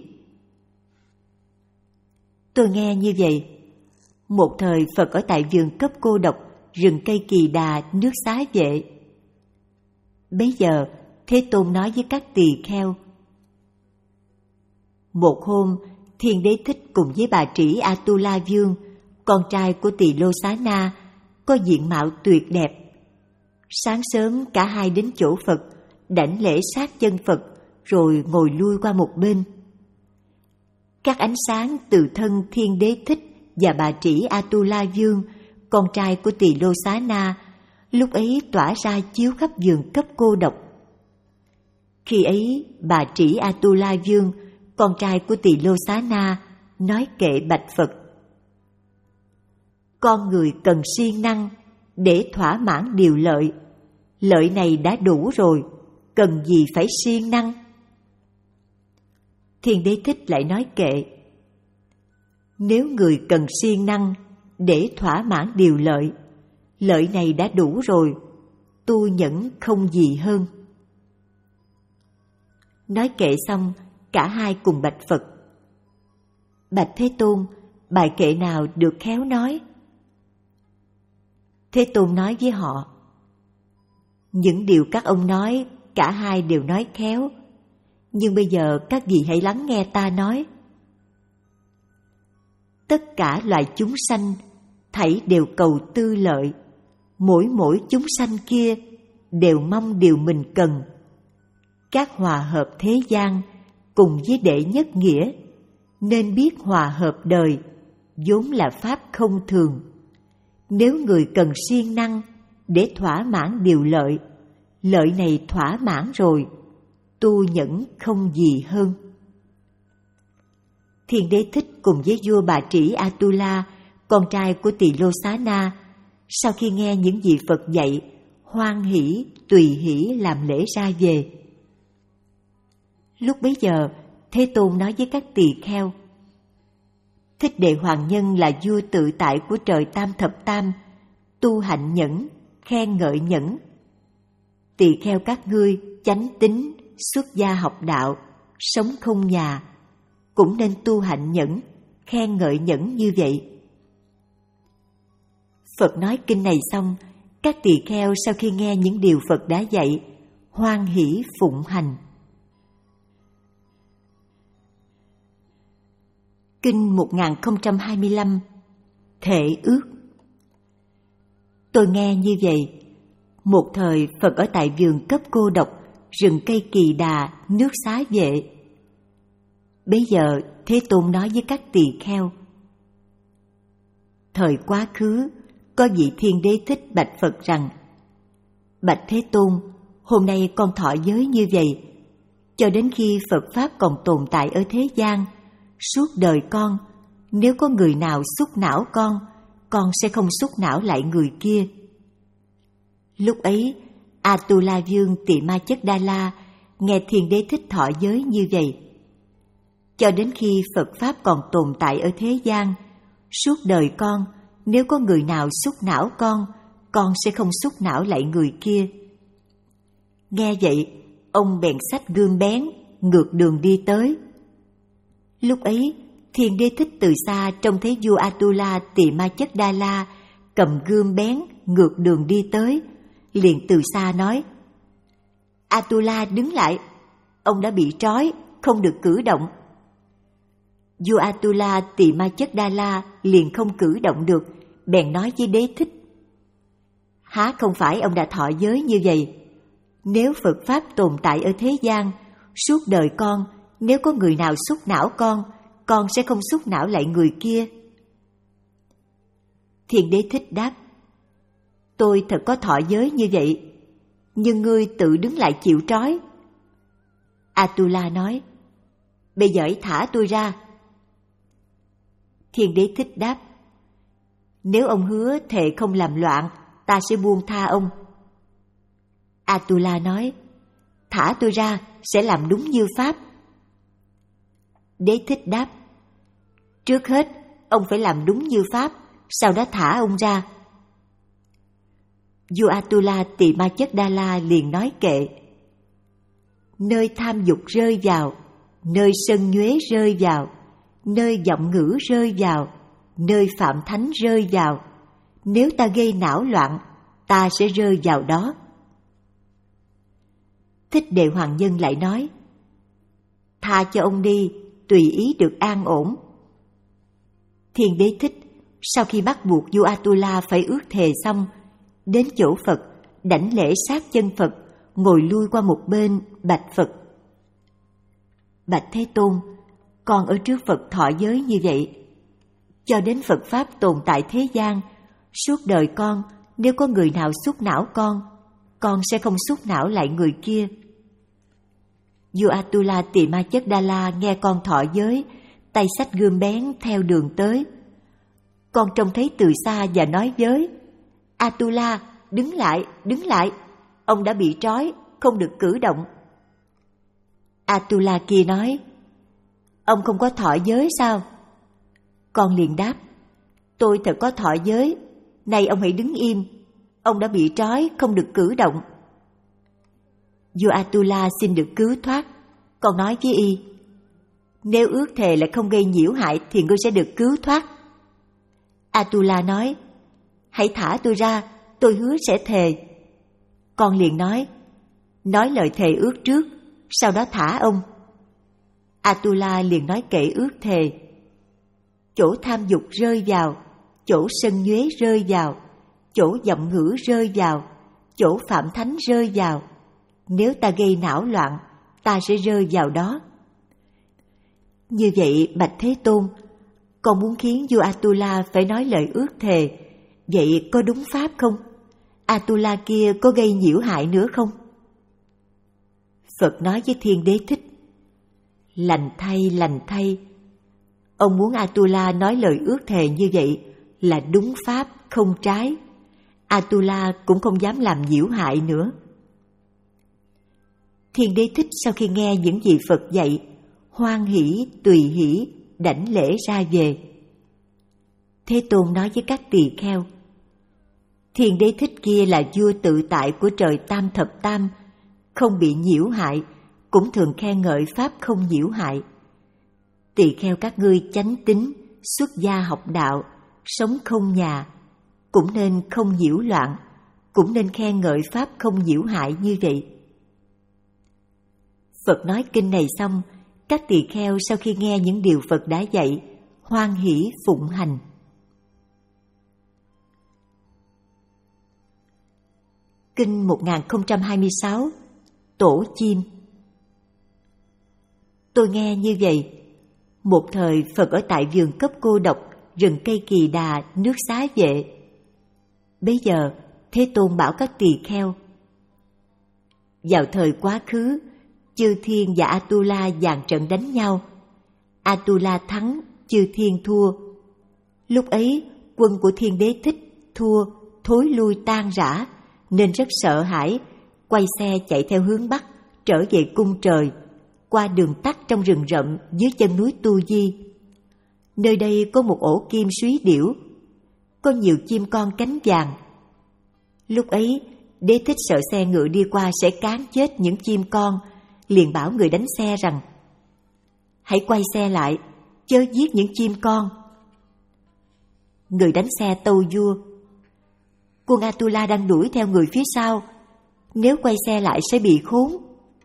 Tôi nghe như vậy. Một thời Phật ở tại vườn cấp cô độc, rừng cây Kỳ Đà, nước Xá Vệ. Bấy giờ Thế Tôn nói với các tỳ kheo: một hôm, Thiên Đế Thích cùng với bà Trĩ Atula Vương, con trai của Tỳ Lô Xá Na, có diện mạo tuyệt đẹp. Sáng sớm cả hai đến chỗ Phật, đảnh lễ sát chân Phật, rồi ngồi lui qua một bên. Các ánh sáng từ thân Thiên Đế Thích và bà Trĩ Atula Vương, con trai của Tỳ Lô Xá Na, lúc ấy tỏa ra chiếu khắp vườn cấp cô độc. Khi ấy, bà Trĩ Atula Vương, con trai của Tỳ Lô Xá Na, nói kệ bạch Phật: con người cần siêng năng để thỏa mãn điều lợi. Lợi này đã đủ rồi, cần gì phải siêng năng? Thiên Đế Thích lại nói kệ: nếu người cần siêng năng để thỏa mãn điều lợi, lợi này đã đủ rồi, tu nhẫn không gì hơn. Nói kệ xong, cả hai cùng bạch Phật: bạch Thế Tôn, bài kệ nào được khéo nói? Thế Tôn nói với họ: những điều các ông nói, cả hai đều nói khéo. Nhưng bây giờ các vị hãy lắng nghe ta nói. Tất cả loài chúng sanh, thảy đều cầu tư lợi. Mỗi mỗi chúng sanh kia đều mong điều mình cần. Các hòa hợp thế gian cùng với đệ nhất nghĩa, nên biết hòa hợp đời, vốn là pháp không thường. Nếu người cần siêng năng để thỏa mãn điều lợi, lợi này thỏa mãn rồi, tu nhẫn không gì hơn. Thiên Đế Thích cùng với vua bà Trĩ Atula, con trai của Tỳ Lô Xá Na, sau khi nghe những gì Phật dạy, hoan hỷ, tùy hỷ làm lễ ra về. Lúc bấy giờ, Thế Tôn nói với các tỳ kheo: Thích Đệ Hoàng Nhân là vua tự tại của trời tam thập tam, tu hạnh nhẫn, khen ngợi nhẫn. Tỳ kheo các ngươi chánh tín, xuất gia học đạo, sống không nhà, cũng nên tu hạnh nhẫn, khen ngợi nhẫn như vậy. Phật nói kinh này xong, các tỳ kheo sau khi nghe những điều Phật đã dạy, hoan hỷ phụng hành. Kinh một nghìn không trăm hai mươi lăm. Thệ ước. Tôi nghe như vậy. Một thời Phật ở tại vườn cấp cô độc, rừng cây Kỳ Đà, nước Xá Vệ. Bấy giờ Thế Tôn nói với các tỳ kheo: thời quá khứ, có vị Thiên Đế Thích bạch Phật rằng: bạch Thế Tôn, hôm nay con thọ giới như vậy, cho đến khi Phật Pháp còn tồn tại ở thế gian, suốt đời con, nếu có người nào xúc não con, con sẽ không xúc não lại người kia. Lúc ấy, Atula vương Tỳ Ma Chất Đa La nghe Thiên Đế Thích thọ giới như vậy. Cho đến khi Phật Pháp còn tồn tại ở thế gian, suốt đời con, nếu có người nào xúc não con, con sẽ không xúc não lại người kia. Nghe vậy, ông bèn xách gươm bén, ngược đường đi tới. Lúc ấy, Thiên Đế Thích từ xa trông thấy vua Atula Tỳ Ma Chất Đa La cầm gươm bén, ngược đường đi tới, liền từ xa nói: Atula đứng lại, ông đã bị trói, không được cử động. Vua Atula Tỳ Ma Chất Đa La liền không cử động được, bèn nói với Đế Thích: há không phải ông đã thọ giới như vậy? Nếu Phật Pháp tồn tại ở thế gian, suốt đời con, nếu có người nào xúc não con, con sẽ không xúc não lại người kia. Thiên Đế Thích đáp: tôi thật có thọ giới như vậy, nhưng ngươi tự đứng lại chịu trói. Atula nói: bây giờ hãy thả tôi ra. Thiên Đế Thích đáp: nếu ông hứa thề không làm loạn, ta sẽ buông tha ông. Atula nói: thả tôi ra, sẽ làm đúng như pháp. Đế Thích đáp: trước hết, ông phải làm đúng như pháp, sau đó thả ông ra. Vua Atula Tỳ Ma Chất Đa La liền nói kệ: nơi tham dục rơi vào, nơi sân nhuế rơi vào, nơi giọng ngữ rơi vào, nơi phạm thánh rơi vào, nếu ta gây não loạn, ta sẽ rơi vào đó. Thích Đệ Hoàng Nhân lại nói: tha cho ông đi, tùy ý được an ổn. Thiên Đế Thích sau khi bắt buộc vua Atula phải ước thề xong, đến chỗ Phật, đảnh lễ sát chân Phật, ngồi lui qua một bên, bạch Phật: bạch Thế Tôn, con ở trước Phật thọ giới như vậy. Cho đến Phật Pháp tồn tại thế gian, suốt đời con, nếu có người nào xúc não con, con sẽ không xúc não lại người kia. Vua Atula Tỳ Ma Chất Đa La nghe con thọ giới, tay xách gươm bén theo đường tới. Con trông thấy từ xa và nói với: Atula, đứng lại, đứng lại, ông đã bị trói, không được cử động. Atula kia nói: ông không có thọ giới sao? Con liền đáp: tôi thật có thọ giới, nay ông hãy đứng im, ông đã bị trói, không được cử động. Vua Atula xin được cứu thoát. Con nói với y: nếu ước thề là không gây nhiễu hại thì ngươi sẽ được cứu thoát. Atula nói: hãy thả tôi ra, tôi hứa sẽ thề. Con liền nói: nói lời thề ước trước, sau đó thả ông. Atula liền nói kệ ước thề: chỗ tham dục rơi vào, chỗ sân nhuế rơi vào, chỗ giọng ngữ rơi vào, chỗ phạm thánh rơi vào, nếu ta gây não loạn, ta sẽ rơi vào đó. Như vậy, bạch Thế Tôn, con muốn khiến vua Atula phải nói lời ước thề, vậy có đúng pháp không? Atula kia có gây nhiễu hại nữa không? Phật nói với Thiên Đế Thích: lành thay, lành thay. Ông muốn Atula nói lời ước thề như vậy là đúng pháp, không trái. Atula cũng không dám làm nhiễu hại nữa. Thiên Đế Thích sau khi nghe những gì Phật dạy, hoan hỷ, tùy hỷ, đảnh lễ ra về. Thế Tôn nói với các tỳ kheo: Thiên Đế Thích kia là vua tự tại của trời Tam Thập Tam, không bị nhiễu hại, cũng thường khen ngợi pháp không nhiễu hại. Tỳ kheo các ngươi chánh tín, xuất gia học đạo, sống không nhà, cũng nên không nhiễu loạn, cũng nên khen ngợi pháp không nhiễu hại như vậy. Phật nói kinh này xong, các tỳ kheo sau khi nghe những điều Phật đã dạy, hoan hỷ phụng hành. Kinh một nghìn không trăm hai mươi sáu, Tổ chim. Tôi nghe như vậy. Một thời Phật ở tại vườn cấp cô độc, rừng cây kỳ đà, nước xá vệ. Bấy giờ Thế Tôn bảo các tỳ kheo: vào thời quá khứ, chư thiên và Atula dàn trận đánh nhau. Atula thắng, chư thiên thua. Lúc ấy quân của Thiên Đế Thích thua, thối lui tan rã, nên rất sợ hãi, quay xe chạy theo hướng Bắc, trở về cung trời, qua đường tắt trong rừng rậm dưới chân núi Tu Di. Nơi đây có một ổ kim súy điểu, có nhiều chim con cánh vàng. Lúc ấy, Đế Thích sợ xe ngựa đi qua sẽ cán chết những chim con, liền bảo người đánh xe rằng: hãy quay xe lại, chớ giết những chim con. Người đánh xe tâu vua: quân Atula đang đuổi theo người phía sau, nếu quay xe lại sẽ bị khốn.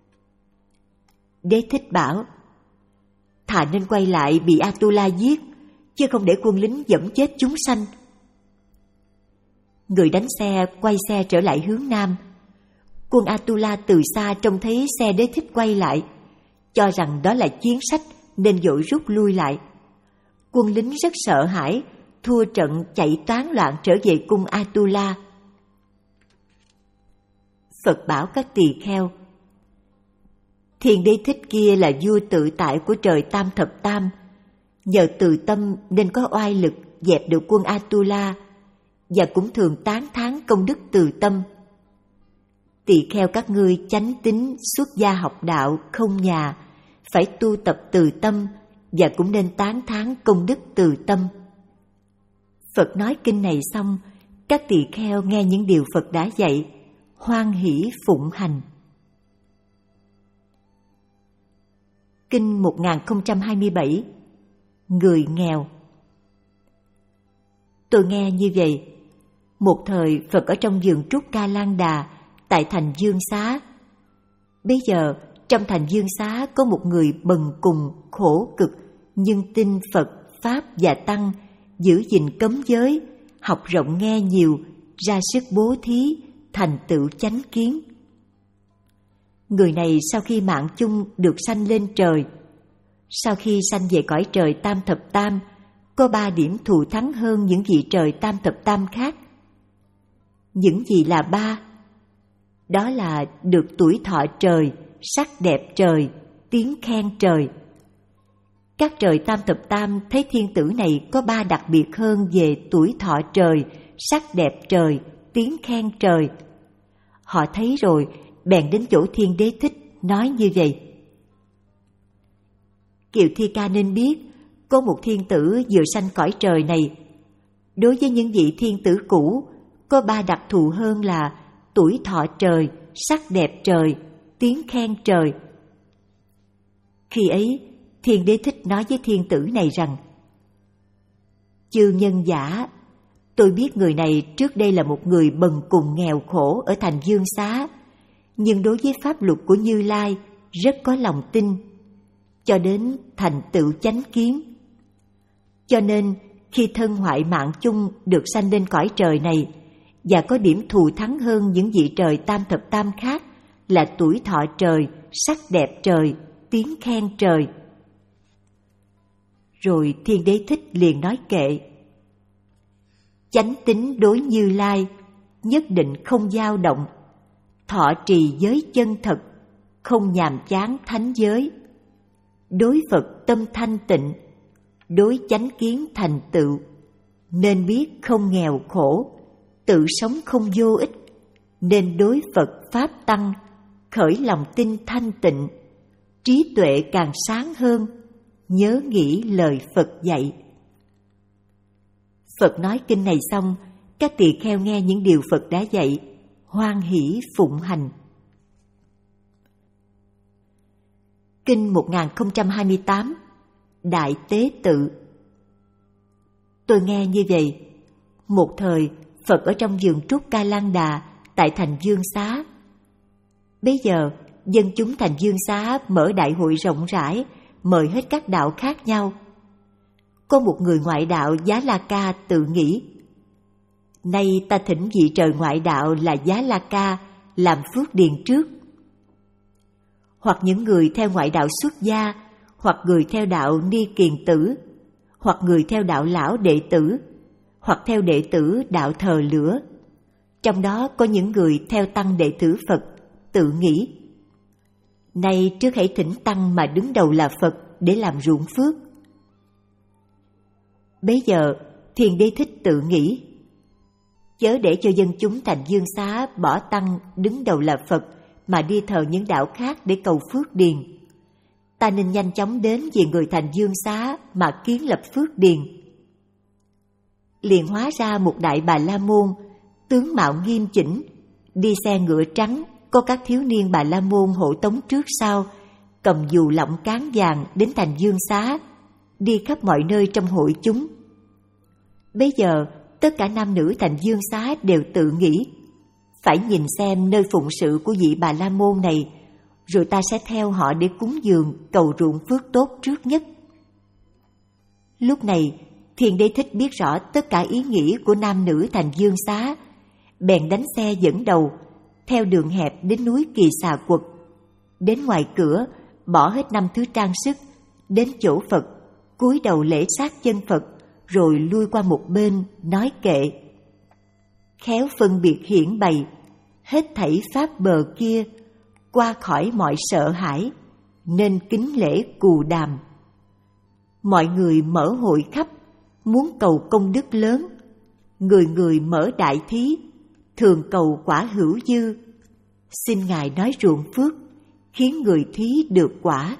Đế Thích bảo: thà nên quay lại bị Atula giết, chứ không để quân lính dẫm chết chúng sanh. Người đánh xe quay xe trở lại hướng Nam. Quân Atula từ xa trông thấy xe Đế Thích quay lại, cho rằng đó là chiến sách nên vội rút lui lại. Quân lính rất sợ hãi, thua trận chạy toán loạn trở về cung Atula. Phật bảo các tỳ kheo: Thiên Đế Thích kia là vua tự tại của trời Tam Thập Tam, nhờ từ tâm nên có oai lực dẹp được quân Atula, và cũng thường tán thán công đức từ tâm. Tỳ kheo các ngươi chánh tín xuất gia học đạo không nhà, phải tu tập từ tâm và cũng nên tán thán công đức từ tâm. Phật nói kinh này xong, các tỳ kheo nghe những điều Phật đã dạy, hoan hỷ phụng hành. Kinh một nghìn không trăm hai mươi bảy. Người nghèo. Tôi nghe như vậy. Một thời Phật ở trong vườn trúc Ca Lan Đà tại thành Dương Xá. Bây giờ trong thành Dương Xá có một người bần cùng khổ cực, nhưng tin Phật, Pháp và Tăng, giữ gìn cấm giới, học rộng nghe nhiều, ra sức bố thí, thành tựu chánh kiến. Người này sau khi mạng chung được sanh lên trời. Sau khi sanh về cõi trời Tam Thập Tam, có ba điểm thù thắng hơn những vị trời Tam Thập Tam khác. Những gì là ba? Đó là được tuổi thọ trời, sắc đẹp trời, tiếng khen trời. Các trời Tam Thập Tam thấy thiên tử này có ba đặc biệt hơn về tuổi thọ trời, sắc đẹp trời, tiếng khen trời. Họ thấy rồi, bèn đến chỗ Thiên Đế Thích nói như vậy: Kiều Thi Ca nên biết, có một thiên tử vừa sanh cõi trời này. Đối với những vị thiên tử cũ, có ba đặc thù hơn là tuổi thọ trời, sắc đẹp trời, tiếng khen trời. Khi ấy, Thiên Đế Thích nói với thiên tử này rằng: Chư nhân giả, tôi biết người này trước đây là một người bần cùng nghèo khổ ở thành Dương Xá, nhưng đối với pháp luật của Như Lai rất có lòng tin, cho đến thành tựu chánh kiến. Cho nên khi thân hoại mạng chung được sanh lên cõi trời này, và có điểm thù thắng hơn những vị trời Tam Thập Tam khác là tuổi thọ trời, sắc đẹp trời, tiếng khen trời. Rồi Thiên Đế Thích liền nói kệ: Chánh tín đối Như Lai, nhất định không dao động, thọ trì giới chân thật, không nhàm chán thánh giới. Đối Phật tâm thanh tịnh, đối chánh kiến thành tựu, nên biết không nghèo khổ, tự sống không vô ích, nên đối Phật Pháp Tăng, khởi lòng tin thanh tịnh, trí tuệ càng sáng hơn, nhớ nghĩ lời Phật dạy. Phật nói kinh này xong, các tỳ kheo nghe những điều Phật đã dạy, hoan hỷ phụng hành. Kinh một nghìn không trăm hai mươi tám. Đại Tế Tự. Tôi nghe như vậy. Một thời, Phật ở trong vườn trúc Ca Lan Đà tại thành Dương Xá. Bây giờ, dân chúng thành Dương Xá mở đại hội rộng rãi, mời hết các đạo khác nhau. Có một người ngoại đạo Giá La Ca tự nghĩ: Nay ta thỉnh vị trời ngoại đạo là Giá La Ca làm phước điền trước. Hoặc những người theo ngoại đạo xuất gia, hoặc người theo đạo Ni Kiền Tử, hoặc người theo đạo lão đệ tử, hoặc theo đệ tử đạo thờ lửa. Trong đó có những người theo tăng đệ tử Phật tự nghĩ: Nay trước hãy thỉnh tăng mà đứng đầu là Phật để làm ruộng phước. Bấy giờ Thiên Đế Thích tự nghĩ: chớ để cho dân chúng thành Dương Xá bỏ tăng đứng đầu là Phật mà đi thờ những đạo khác để cầu phước điền. Ta nên nhanh chóng đến về người thành Dương Xá mà kiến lập phước điền. Liền hóa ra một đại Bà La Môn, tướng mạo nghiêm chỉnh, đi xe ngựa trắng, có các thiếu niên Bà La Môn hộ tống trước sau, cầm dù lọng cán vàng đến thành Dương Xá, đi khắp mọi nơi trong hội chúng. Bấy giờ, tất cả nam nữ thành Dương Xá đều tự nghĩ, phải nhìn xem nơi phụng sự của vị Bà La Môn này, rồi ta sẽ theo họ để cúng dường cầu ruộng phước tốt trước nhất. Lúc này, Thiền Đế Thích biết rõ tất cả ý nghĩ của nam nữ thành Dương Xá, bèn đánh xe dẫn đầu, theo đường hẹp đến núi Kỳ Xà Quật. Đến ngoài cửa, bỏ hết năm thứ trang sức, đến chỗ Phật, cúi đầu lễ sát chân Phật, rồi lui qua một bên, nói kệ. Khéo phân biệt hiển bày, hết thảy pháp bờ kia, qua khỏi mọi sợ hãi, nên kính lễ Cù Đàm. Mọi người mở hội khắp, muốn cầu công đức lớn, người người mở đại thí, thường cầu quả hữu dư. Xin Ngài nói ruộng phước, khiến người thí được quả.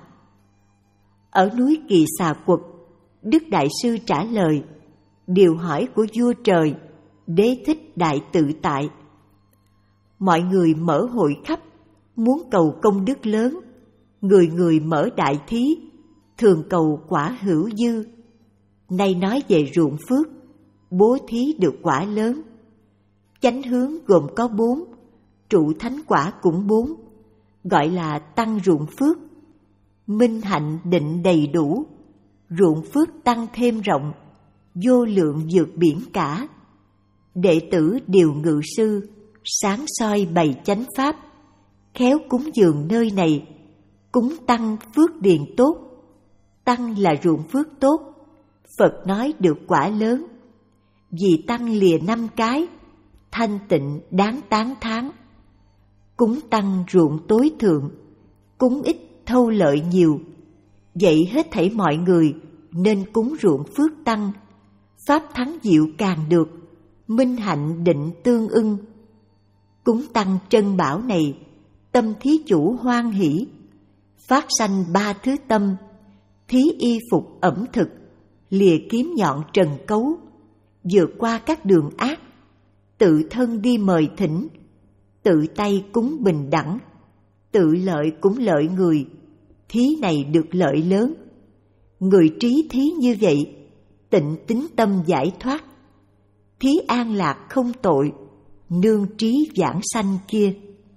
Ở núi Kỳ Xà Quật, Đức Đại Sư trả lời, điều hỏi của vua trời, Đế Thích đại tự tại. Mọi người mở hội khắp, muốn cầu công đức lớn, người người mở đại thí, thường cầu quả hữu dư. Nay nói về ruộng phước, bố thí được quả lớn. Chánh hướng gồm có bốn, trụ thánh quả cũng bốn, gọi là tăng ruộng phước. Minh hạnh định đầy đủ, ruộng phước tăng thêm rộng, vô lượng vượt biển cả. Đệ tử điều ngự sư, sáng soi bày chánh pháp, khéo cúng dường nơi này, cúng tăng phước điền tốt. Tăng là ruộng phước tốt, Phật nói được quả lớn. Vì tăng lìa năm cái, thanh tịnh đáng tán thán. Cúng tăng ruộng tối thượng, cúng ít thâu lợi nhiều. Vậy hết thảy mọi người nên cúng ruộng phước tăng. Pháp thắng diệu càng được, minh hạnh định tương ưng. Cúng tăng trân bảo này, tâm thí chủ hoan hỷ. Phát sanh ba thứ tâm, thí y phục ẩm thực, lìa kiếm nhọn trần cấu, vượt qua các đường ác, tự thân đi mời thỉnh, tự tay cúng bình đẳng, tự lợi cũng lợi người, thí này được lợi lớn. Người trí thí như vậy, tịnh tính tâm giải thoát, thí an lạc không tội, nương trí vãng sanh kia.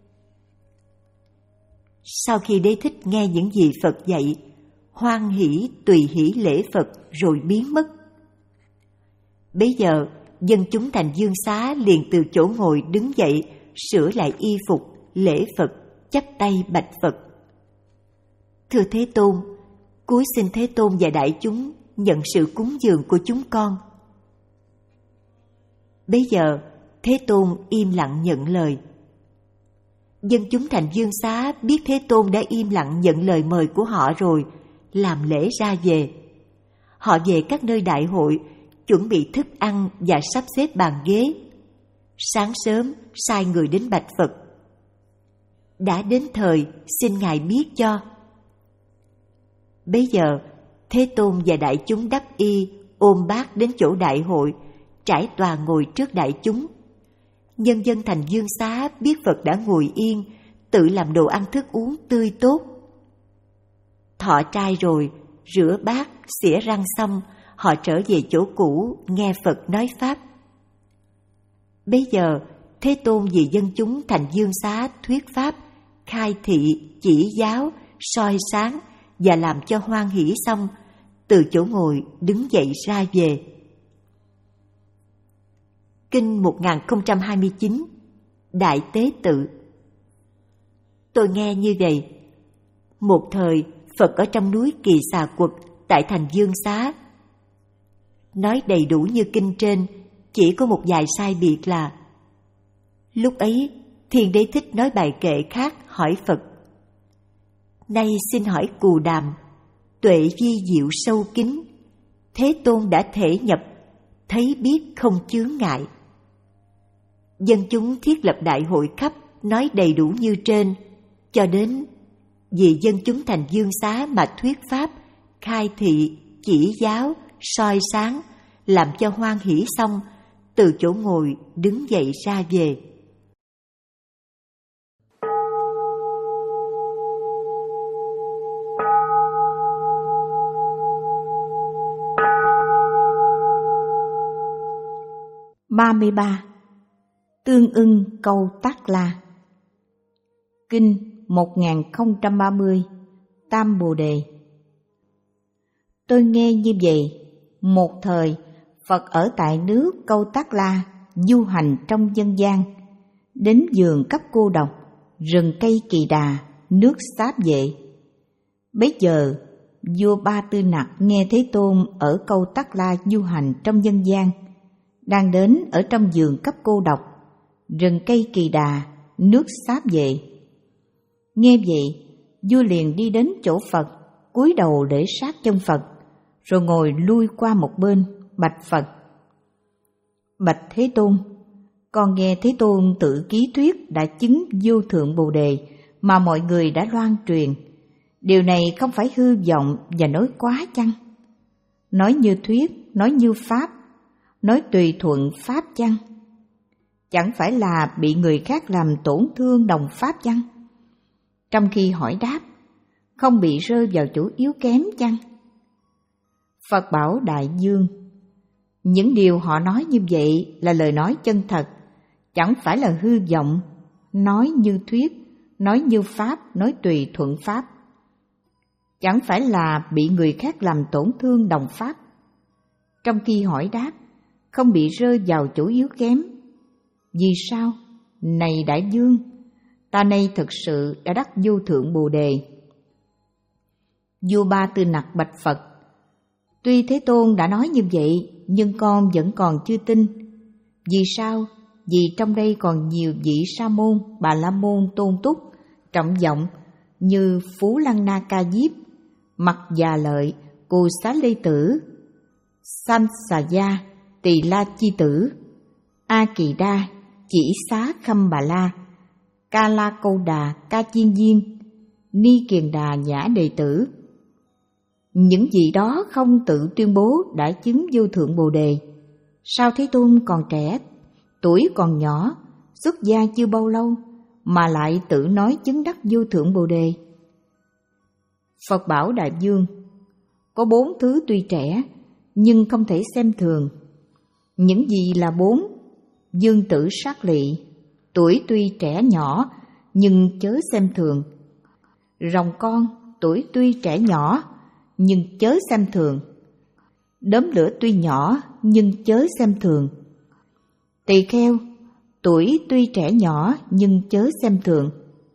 Sau khi Đế Thích nghe những gì Phật dạy, hoan hỷ tùy hỷ lễ Phật rồi biến mất. Bấy giờ, dân chúng thành Dương Xá liền từ chỗ ngồi đứng dậy, sửa lại y phục, lễ Phật, chắp tay bạch Phật. Thưa Thế Tôn, cúi xin Thế Tôn và đại chúng nhận sự cúng dường của chúng con. Bấy giờ, Thế Tôn im lặng nhận lời. Dân chúng thành Dương Xá biết Thế Tôn đã im lặng nhận lời mời của họ rồi, làm lễ ra về. Họ về các nơi đại hội, chuẩn bị thức ăn và sắp xếp bàn ghế. Sáng sớm sai người đến bạch Phật. Đã đến thời, xin Ngài biết cho. Bấy giờ, Thế Tôn và đại chúng đắp y ôm bát đến chỗ đại hội, trải tòa ngồi trước đại chúng. Nhân dân thành Dương Xá biết Phật đã ngồi yên, tự làm đồ ăn thức uống tươi tốt. Thọ trai rồi, rửa bát, xỉa răng xong, họ trở về chỗ cũ nghe Phật nói Pháp. Bấy giờ, Thế Tôn vì dân chúng thành Dương Xá thuyết Pháp, khai thị, chỉ giáo, soi sáng và làm cho hoan hỷ xong, từ chỗ ngồi đứng dậy ra về. Kinh một nghìn không trăm hai mươi chín, Đại Tế Tự. Tôi nghe như vậy. Một thời, Phật ở trong núi Kỳ Xà Quật, tại thành Dương Xá. Nói đầy đủ như kinh trên, chỉ có một vài sai biệt là: lúc ấy, Thiền Đế Thích nói bài kệ khác hỏi Phật: nay xin hỏi Cù Đàm, tuệ vi diệu sâu kín, Thế Tôn đã thể nhập, thấy biết không chướng ngại. Dân chúng thiết lập đại hội khắp, nói đầy đủ như trên, cho đến vì dân chúng thành Dương Xá mà thuyết pháp, khai thị, chỉ giáo, soi sáng, làm cho hoan hỷ xong, từ chỗ ngồi đứng dậy ra về. ba mươi ba. Tương ưng câu Tát La. Kinh một nghìn không trăm ba mươi, Tam Bồ Đề. Tôi nghe như vậy, một thời Phật ở tại nước Câu Tát La du hành trong dân gian, đến vườn cấp cô độc, rừng cây Kỳ Đà, nước Xáp Vệ. Bấy giờ vua Ba Tư Nặc nghe Thế Tôn ở Câu Tát La du hành trong dân gian, đang đến ở trong vườn cấp cô độc, rừng cây Kỳ Đà, nước Xáp Vệ. Nghe vậy, vua liền đi đến chỗ Phật, cúi đầu lễ sát chân Phật, rồi ngồi lui qua một bên, bạch Phật: Bạch Thế Tôn, con nghe Thế Tôn tự ký thuyết đã chứng vô thượng Bồ Đề mà mọi người đã loan truyền. Điều này không phải hư vọng và nói quá chăng? Nói như thuyết, nói như pháp, nói tùy thuận pháp chăng? Chẳng phải là bị người khác làm tổn thương đồng pháp chăng? Trong khi hỏi đáp, không bị rơi vào chỗ yếu kém chăng? Phật bảo Đại Dương: những điều họ nói như vậy là lời nói chân thật, chẳng phải là hư vọng, nói như thuyết, nói như pháp, nói tùy thuận pháp. Chẳng phải là bị người khác làm tổn thương đồng pháp. Trong khi hỏi đáp, không bị rơi vào chỗ yếu kém. Vì sao? Này Đại Dương, ta nay thực sự đã đắc vô thượng Bồ Đề. Vua Ba Tư Nặc bạch Phật: Tuy Thế Tôn đã nói như vậy, nhưng con vẫn còn chưa tin. Vì sao? Vì trong đây còn nhiều vị sa môn, bà la môn tôn túc, trọng vọng như Phú Lăng Na Ca Diếp, Mặc Già Lợi, Cù Xá Lê Tử, San Xà Gia, Tỳ La Chi Tử, A Kỳ Đa, Chỉ Xá Khâm Bà La, Ca La Câu Đà, Ca Chiên Viên, Ni Kiền Đà Nhã Đệ Tử. Những vị đó không tự tuyên bố đã chứng vô thượng Bồ Đề. Sao Thế Tôn còn trẻ, tuổi còn nhỏ, xuất gia chưa bao lâu, mà lại tự nói chứng đắc vô thượng Bồ Đề? Phật bảo Đại Dương: có bốn thứ tuy trẻ, nhưng không thể xem thường. Những gì là bốn? Dương tử sát lị, tuổi tuy trẻ nhỏ, nhưng chớ xem thường. Rồng con, tuổi tuy trẻ nhỏ, nhưng chớ xem thường. Đốm lửa tuy nhỏ, nhưng chớ xem thường. Tỳ kheo, tuổi tuy trẻ nhỏ, nhưng chớ xem thường.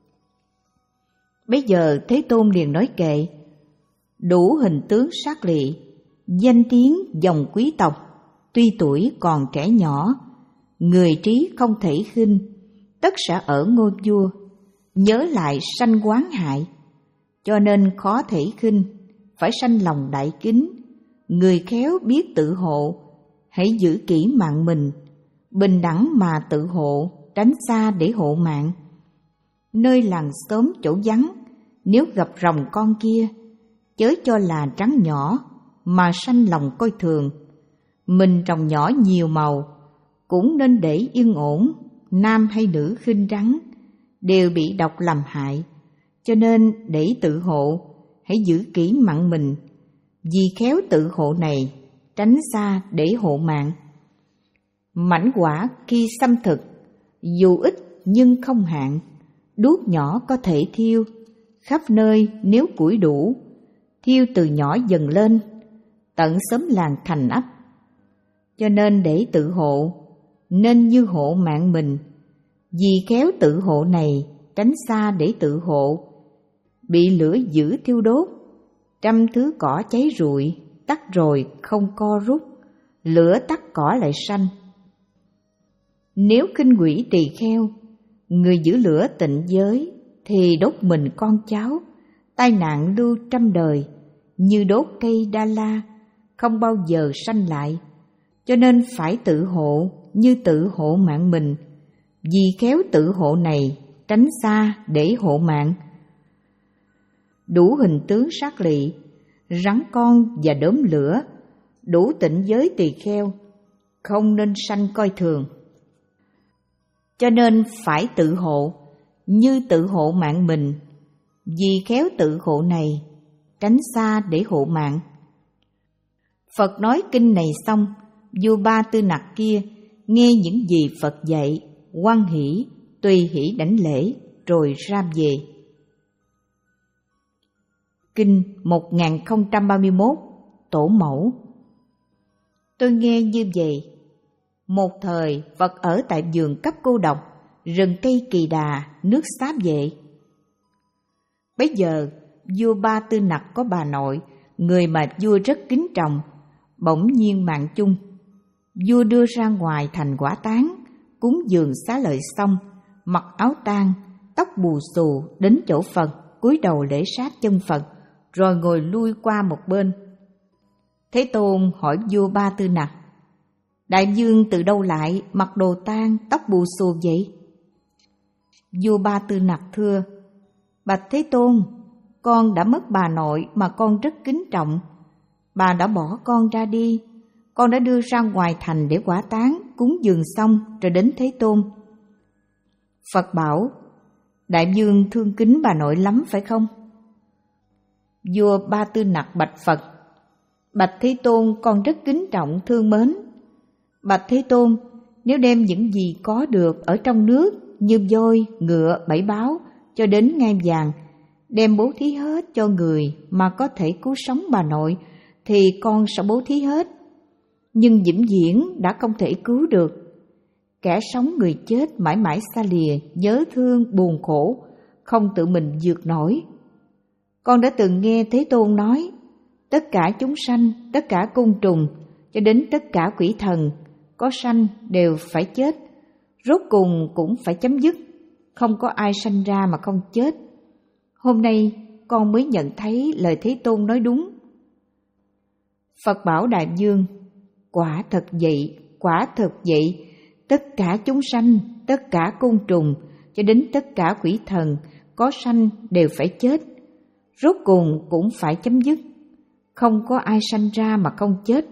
Bây giờ Thế Tôn liền nói kệ: đủ hình tướng sát lị, danh tiếng dòng quý tộc, tuy tuổi còn trẻ nhỏ, người trí không thể khinh, tất sẽ ở ngôi vua, nhớ lại sanh oán hại, cho nên khó thể khinh, phải sanh lòng đại kính. Người khéo biết tự hộ, hãy giữ kỹ mạng mình, bình đẳng mà tự hộ, tránh xa để hộ mạng. Nơi làng xóm chỗ vắng, nếu gặp rồng con kia, chớ cho là trắng nhỏ, mà sanh lòng coi thường. Mình rồng nhỏ nhiều màu, cũng nên để yên ổn, nam hay nữ khinh rắn, đều bị độc làm hại. Cho nên để tự hộ, hãy giữ kỹ mạng mình, vì khéo tự hộ này, tránh xa để hộ mạng. Mảnh quả khi xâm thực, dù ít nhưng không hạn, đuốc nhỏ có thể thiêu, khắp nơi nếu củi đủ, thiêu từ nhỏ dần lên, tận xóm làng thành ấp. Cho nên để tự hộ, nên như hộ mạng mình, vì khéo tự hộ này, tránh xa để tự hộ. Bị lửa dữ thiêu đốt, trăm thứ cỏ cháy rụi, tắt rồi không co rút, lửa tắt cỏ lại sanh. Nếu khinh quỷ tỳ kheo, người giữ lửa tịnh giới, thì đốt mình con cháu, tai nạn lưu trăm đời, như đốt cây đa la, không bao giờ sanh lại. Cho nên phải tự hộ như tự hộ mạng mình, Vì khéo tự hộ này, tránh xa để hộ mạng. Đủ hình tướng sát lị, rắn con và đốm lửa, đủ tịnh giới tỳ kheo, không nên sanh coi thường. Cho nên phải tự hộ, như tự hộ mạng mình, vì khéo tự hộ này, tránh xa để hộ mạng. Phật nói kinh này xong, vua Ba Tư Nặc kia nghe những gì Phật dạy, hoan hỷ, tùy hỷ đảnh lễ, rồi ra về. Kinh một nghìn không trăm ba mươi mốt, Tổ Mẫu. Tôi nghe như vậy. Một thời Phật ở tại vườn cấp cô độc, rừng cây kỳ đà, nước Xá Vệ. Bấy giờ vua Ba Tư Nặc có bà nội, người mà vua rất kính trọng, bỗng nhiên mạng chung. Vua đưa ra ngoài thành quả táng, cúng dường xá lợi xong, mặc áo tang, tóc bù xù đến chỗ Phật, cúi đầu lễ sát chân Phật, rồi ngồi lui qua một bên. Thế Tôn hỏi vua Ba Tư Nặc: Đại vương từ đâu lại mặc đồ tang, tóc bù xù vậy? Vua Ba Tư Nặc thưa: Bạch Thế Tôn, con đã mất bà nội mà con rất kính trọng. Bà đã bỏ con ra đi, con đã đưa ra ngoài thành để hỏa táng, cúng dường xong rồi đến Thế Tôn. Phật bảo: Đại vương thương kính bà nội lắm phải không? Vua Ba Tư Nặc bạch Phật: Bạch Thế Tôn, con rất kính trọng thương mến. Bạch Thế Tôn, nếu đem những gì có được ở trong nước như voi, ngựa, bảy báo cho đến ngai vàng, đem bố thí hết cho người mà có thể cứu sống bà nội, thì con sẽ bố thí hết. Nhưng vĩnh viễn đã không thể cứu được. Kẻ sống người chết mãi mãi xa lìa, nhớ thương, buồn khổ, không tự mình vượt nổi. Con đã từng nghe Thế Tôn nói, tất cả chúng sanh, tất cả côn trùng, cho đến tất cả quỷ thần, có sanh đều phải chết, rốt cùng cũng phải chấm dứt, không có ai sanh ra mà không chết. Hôm nay con mới nhận thấy lời Thế Tôn nói đúng. Phật bảo Đại vương: Quả thật vậy, quả thật vậy, tất cả chúng sanh, tất cả côn trùng, cho đến tất cả quỷ thần, có sanh đều phải chết, rốt cùng cũng phải chấm dứt, không có ai sanh ra mà không chết.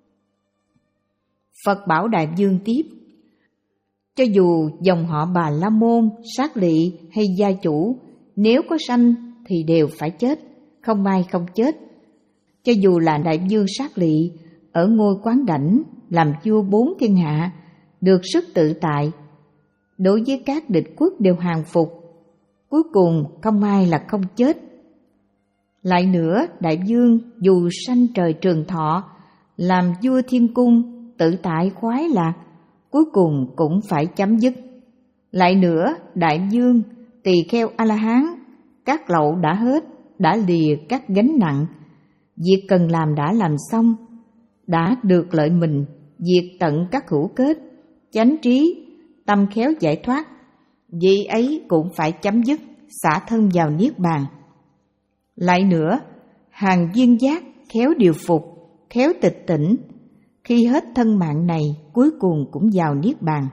Phật bảo Đại vương tiếp: Cho dù dòng họ Bà La Môn, Sát Lị hay gia chủ, nếu có sanh thì đều phải chết, không ai không chết. Cho dù là Đại vương Sát Lị ở ngôi Quán Đảnh làm vua bốn thiên hạ, được sức tự tại, đối với các địch quốc đều hàng phục, cuối cùng không ai là không chết. Lại nữa, Đại vương dù sanh trời trường thọ, làm vua thiên cung, tự tại khoái lạc, cuối cùng cũng phải chấm dứt. Lại nữa, Đại vương tỳ kheo A-la-hán, các lậu đã hết, đã lìa các gánh nặng, việc cần làm đã làm xong, đã được lợi mình, diệt tận các hữu kết, chánh trí, tâm khéo giải thoát, vì ấy cũng phải chấm dứt, xả thân vào niết bàn. Lại nữa, hàng duyên giác, khéo điều phục, khéo tịch tỉnh, khi hết thân mạng này cuối cùng cũng vào niết bàn.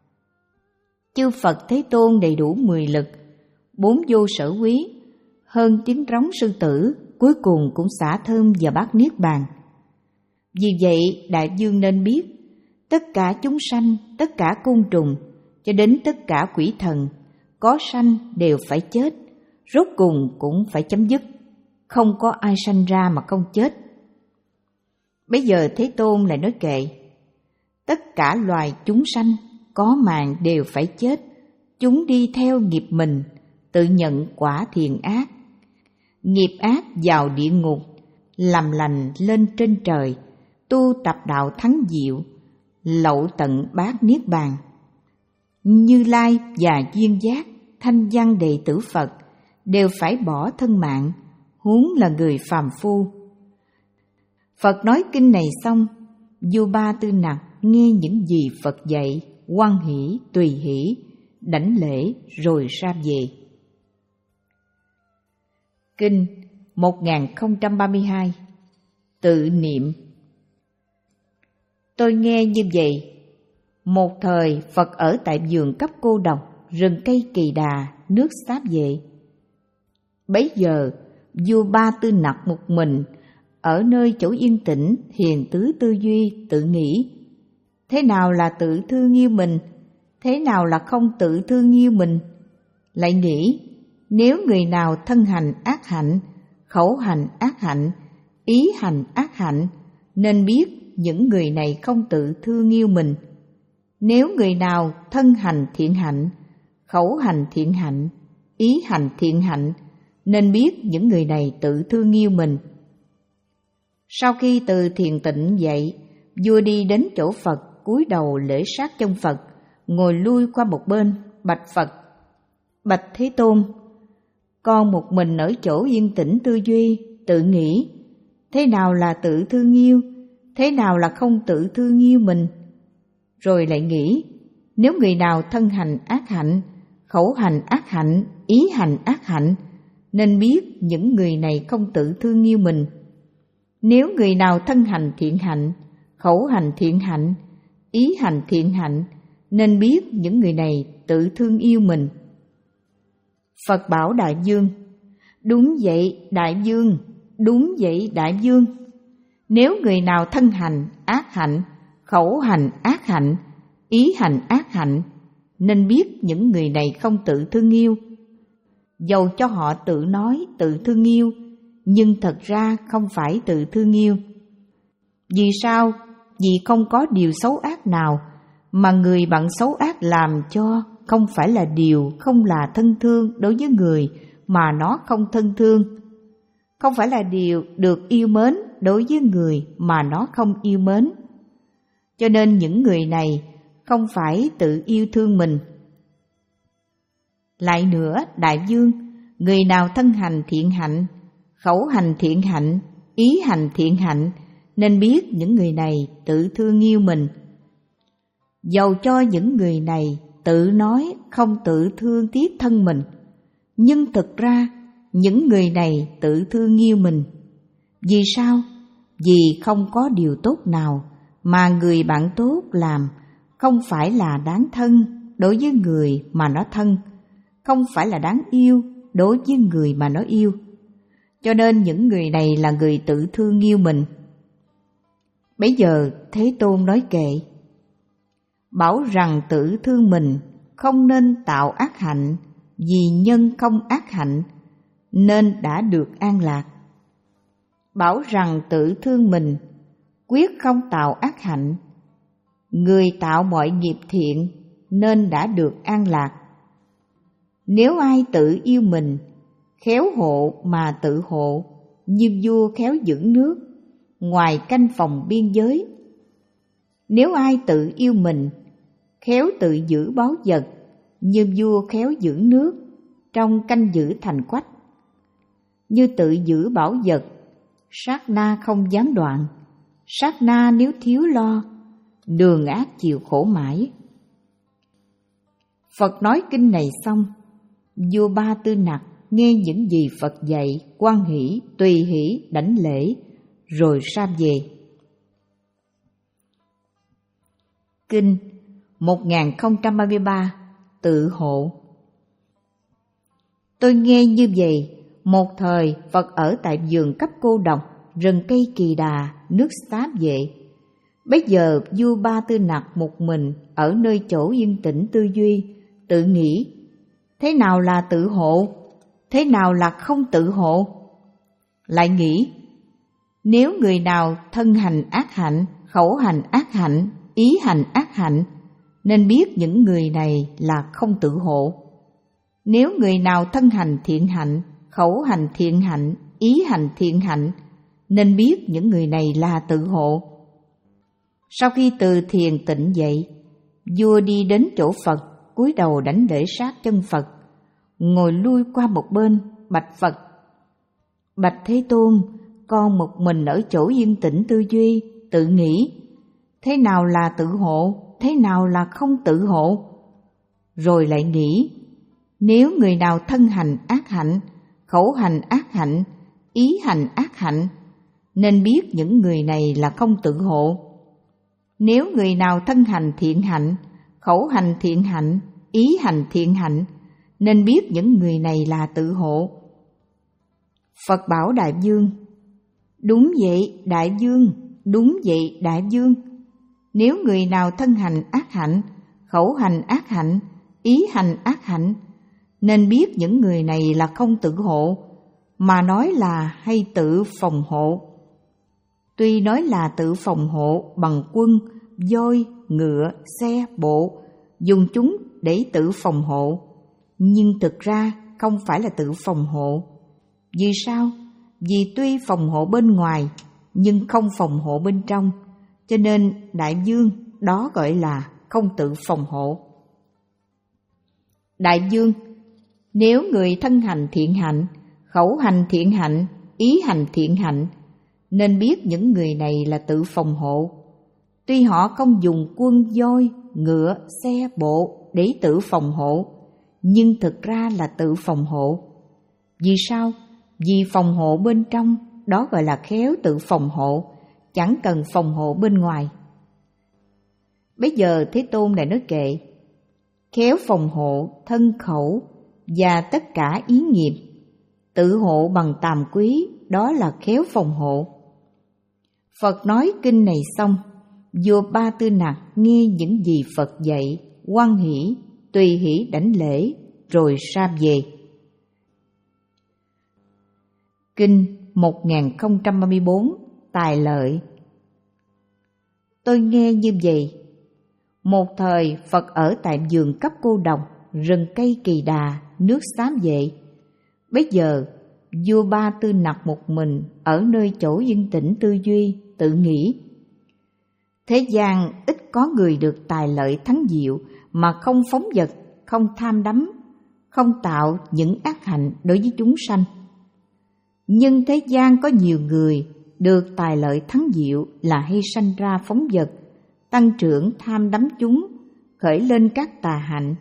Chư Phật Thế Tôn đầy đủ mười lực, bốn vô sở quý, hơn tiếng rống sư tử, cuối cùng cũng xả thơm vào bát niết bàn. Vì vậy, Đại vương nên biết, tất cả chúng sanh, tất cả côn trùng, cho đến tất cả quỷ thần, có sanh đều phải chết, rốt cùng cũng phải chấm dứt, không có ai sanh ra mà không chết. Bây giờ Thế Tôn lại nói kệ: Tất cả loài chúng sanh có mạng đều phải chết, chúng đi theo nghiệp mình, tự nhận quả thiện ác. Nghiệp ác vào địa ngục, làm lành lên trên trời, tu tập đạo thắng diệu, lậu tận bát niết bàn. Như Lai và Duyên Giác, thanh văn đệ tử Phật đều phải bỏ thân mạng, huống là người phàm phu. Phật nói kinh này xong, vua Ba Tư Nặc nghe những gì Phật dạy, hoan hỷ, tùy hỷ, đảnh lễ rồi ra về. Kinh một nghìn không trăm ba mươi hai, Tự niệm. Tôi nghe như vậy. Một thời Phật ở tại vườn cấp cô độc, rừng cây Kỳ Đà, nước Xáp Vệ. Bấy giờ vua Ba Tư Nặc một mình ở nơi chỗ yên tĩnh, thiền tứ tư duy, tự nghĩ thế nào là tự thương yêu mình, thế nào là không tự thương yêu mình. Lại nghĩ nếu người nào thân hành ác hạnh, khẩu hành ác hạnh, ý hành ác hạnh, nên biết những người này không tự thương yêu mình. Nếu người nào thân hành thiện hạnh, khẩu hành thiện hạnh, ý hành thiện hạnh, nên biết những người này tự thương yêu mình. Sau khi từ thiền tịnh dậy, vua đi đến chỗ Phật, cúi đầu lễ sát chân Phật, ngồi lui qua một bên, bạch Phật: Bạch Thế Tôn, con một mình ở chỗ yên tĩnh tư duy, tự nghĩ thế nào là tự thương yêu, thế nào là không tự thương yêu mình. Rồi lại nghĩ nếu người nào thân hành ác hạnh, khẩu hành ác hạnh, ý hành ác hạnh, nên biết những người này không tự thương yêu mình. Nếu người nào thân hành thiện hạnh, khẩu hành thiện hạnh, ý hành thiện hạnh, nên biết những người này tự thương yêu mình. Phật bảo Đại Dương: Đúng vậy Đại Dương, đúng vậy Đại Dương. Nếu người nào thân hành ác hạnh, khẩu hành ác hạnh, ý hành ác hạnh, nên biết những người này không tự thương yêu. Dầu cho họ tự nói tự thương yêu, nhưng thật ra không phải tự thương yêu. Vì sao? Vì không có điều xấu ác nào mà người bạn xấu ác làm cho không phải là điều không là thân thương đối với người mà nó không thân thương, không phải là điều được yêu mến đối với người mà nó không yêu mến. Cho nên những người này không phải tự yêu thương mình. Lại nữa Đại Dương, người nào thân hành thiện hạnh, khẩu hành thiện hạnh, ý hành thiện hạnh, nên biết những người này tự thương yêu mình. Dầu cho những người này tự nói không tự thương tiếc thân mình, nhưng thực ra những người này tự thương yêu mình. Vì sao? Vì không có điều tốt nào mà người bạn tốt làm không phải là đáng thân đối với người mà nó thân, không phải là đáng yêu đối với người mà nó yêu. Cho nên những người này là người tự thương yêu mình. Bấy giờ Thế Tôn nói kệ: Bảo rằng tự thương mình không nên tạo ác hạnh, vì nhân không ác hạnh nên đã được an lạc. Bảo rằng tự thương mình quyết không tạo ác hạnh, người tạo mọi nghiệp thiện nên đã được an lạc. Nếu ai tự yêu mình, khéo hộ mà tự hộ, như vua khéo giữ nước ngoài canh phòng biên giới. Nếu ai tự yêu mình, khéo tự giữ báu vật, như vua khéo giữ nước trong canh giữ thành quách. Như tự giữ bảo vật, sát na không gián đoạn, sát na nếu thiếu lo, đường ác chịu khổ mãi. Phật nói kinh này xong, vua Ba Tư Nặc nghe những gì Phật dạy, hoan hỷ, tùy hỷ, đảnh lễ, rồi ra về. Kinh một nghìn không trăm ba mươi ba Tự hộ. Tôi nghe như vậy, một thời Phật ở tại vườn cấp cô độc, rừng cây Kỳ Đà, nước Xáp Vệ. Bấy giờ vua Ba Tư Nặc một mình ở nơi chỗ yên tĩnh tư duy, tự nghĩ thế nào là tự hộ, thế nào là không tự hộ. Lại nghĩ nếu người nào thân hành ác hạnh, khẩu hành ác hạnh, ý hành ác hạnh, nên biết những người này là không tự hộ. Nếu người nào thân hành thiện hạnh, khẩu hành thiện hạnh, ý hành thiện hạnh, nên biết những người này là tự hộ. Sau khi từ thiền tịnh dậy, vua đi đến chỗ Phật, cúi đầu đảnh lễ sát chân Phật, ngồi lui qua một bên, bạch Phật: Bạch Thế Tôn, con một mình ở chỗ yên tĩnh tư duy, tự nghĩ thế nào là tự hộ, thế nào là không tự hộ. Rồi lại nghĩ nếu người nào thân hành ác hạnh, khẩu hành ác hạnh, ý hành ác hạnh, nên biết những người này là không tự hộ. Nếu người nào thân hành thiện hạnh, khẩu hành thiện hạnh, ý hành thiện hạnh, nên biết những người này là tự hộ. Phật bảo Đại Dương: đúng vậy Đại Dương, đúng vậy Đại Dương. Nếu người nào thân hành ác hạnh, khẩu hành ác hạnh, ý hành ác hạnh, nên biết những người này là không tự hộ, mà nói là hay tự phòng hộ. Tuy nói là tự phòng hộ bằng quân, voi, ngựa, xe, bộ, dùng chúng để tự phòng hộ, nhưng thực ra không phải là tự phòng hộ. Vì sao? Vì tuy phòng hộ bên ngoài, nhưng không phòng hộ bên trong, cho nên Đại Dương đó gọi là không tự phòng hộ. Đại Dương: nếu người thân hành thiện hạnh, khẩu hành thiện hạnh, ý hành thiện hạnh, nên biết những người này là tự phòng hộ. Tuy họ không dùng quân, voi, ngựa, xe, bộ để tự phòng hộ, nhưng thực ra là tự phòng hộ. Vì sao? Vì phòng hộ bên trong, đó gọi là khéo tự phòng hộ, chẳng cần phòng hộ bên ngoài. Bây giờ Thế Tôn lại nói kệ: khéo phòng hộ thân khẩu và tất cả ý nghiệp, tự hộ bằng tàm quý, đó là khéo phòng hộ. Phật nói kinh này xong, vua Ba Tư Nặc nghe những gì Phật dạy, hoan hỷ, tùy hỷ đảnh lễ, rồi ra về. Kinh một nghìn không trăm ba mươi bốn Tài Lợi. Tôi nghe như vậy: một thời Phật ở tại vườn cấp cô độc, rừng cây kỳ đà, nước xám vệ. Bấy giờ vua Ba Tư Nặc một mình ở nơi chỗ yên tĩnh tư duy, tự nghĩ: thế gian ít có người được tài lợi thắng diệu mà không phóng dật, không tham đắm, không tạo những ác hạnh đối với chúng sanh. Nhưng thế gian có nhiều người được tài lợi thắng diệu là hay sanh ra phóng dật, tăng trưởng tham đắm chúng, khởi lên các tà hạnh.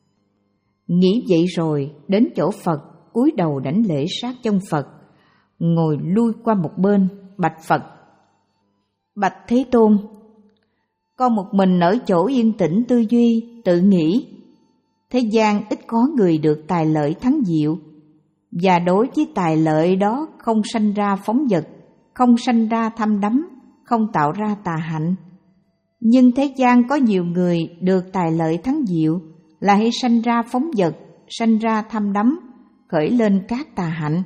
Nghĩ vậy rồi đến chỗ Phật, cúi đầu đảnh lễ sát chân Phật, ngồi lui qua một bên, bạch Phật: bạch Thế Tôn, con một mình ở chỗ yên tĩnh tư duy, tự nghĩ. Thế gian ít có người được tài lợi thắng diệu, và đối với tài lợi đó không sanh ra phóng dật, không sanh ra tham đắm, không tạo ra tà hạnh. Nhưng thế gian có nhiều người được tài lợi thắng diệu là hay sanh ra phóng dật, sanh ra tham đắm, khởi lên các tà hạnh.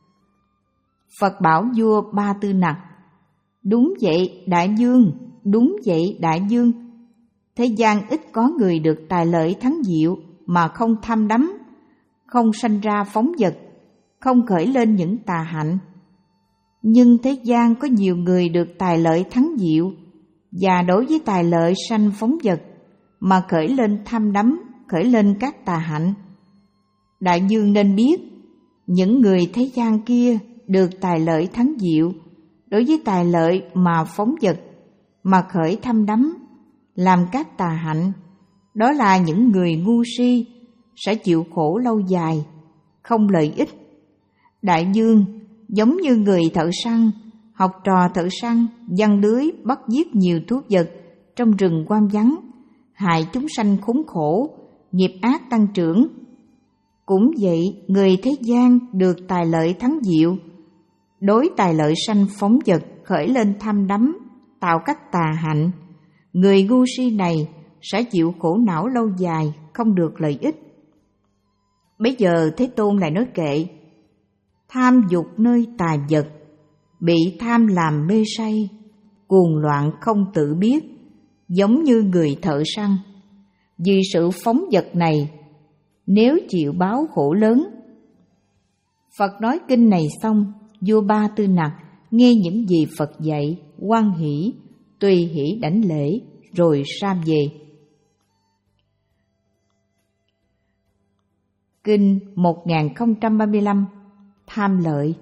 Phật bảo vua Ba Tư Nặc: đúng vậy Đại Dương, đúng vậy Đại Dương. Thế gian ít có người được tài lợi thắng diệu mà không tham đắm, không sanh ra phóng dật, không khởi lên những tà hạnh. Nhưng thế gian có nhiều người được tài lợi thắng diệu, và đối với tài lợi sanh phóng dật mà khởi lên tham đắm, khởi lên các tà hạnh. Đại Dương nên biết, những người thế gian kia được tài lợi thắng diệu, đối với tài lợi mà phóng dật, mà khởi tham đắm, làm các tà hạnh, đó là những người ngu si, sẽ chịu khổ lâu dài, không lợi ích. Đại Dương giống như người thợ săn, học trò thợ săn giăng lưới bắt giết nhiều thú vật trong rừng hoang vắng, hại chúng sanh khốn khổ, nghiệp ác tăng trưởng. Cũng vậy, người thế gian được tài lợi thắng diệu, đối tài lợi sanh phóng dật, khởi lên tham đắm, tạo các tà hạnh. Người ngu si này sẽ chịu khổ não lâu dài, không được lợi ích. Bây giờ Thế Tôn lại nói kệ: tham dục nơi tà vật, bị tham làm mê say, cuồng loạn không tự biết, giống như người thợ săn. Vì sự phóng dật này, nếu chịu báo khổ lớn. Phật nói kinh này xong, vua Ba Tư Nặc nghe những gì Phật dạy, hoan hỷ, tùy hỷ đảnh lễ, rồi ra về. Kinh một nghìn không trăm ba mươi lăm Tham lợi.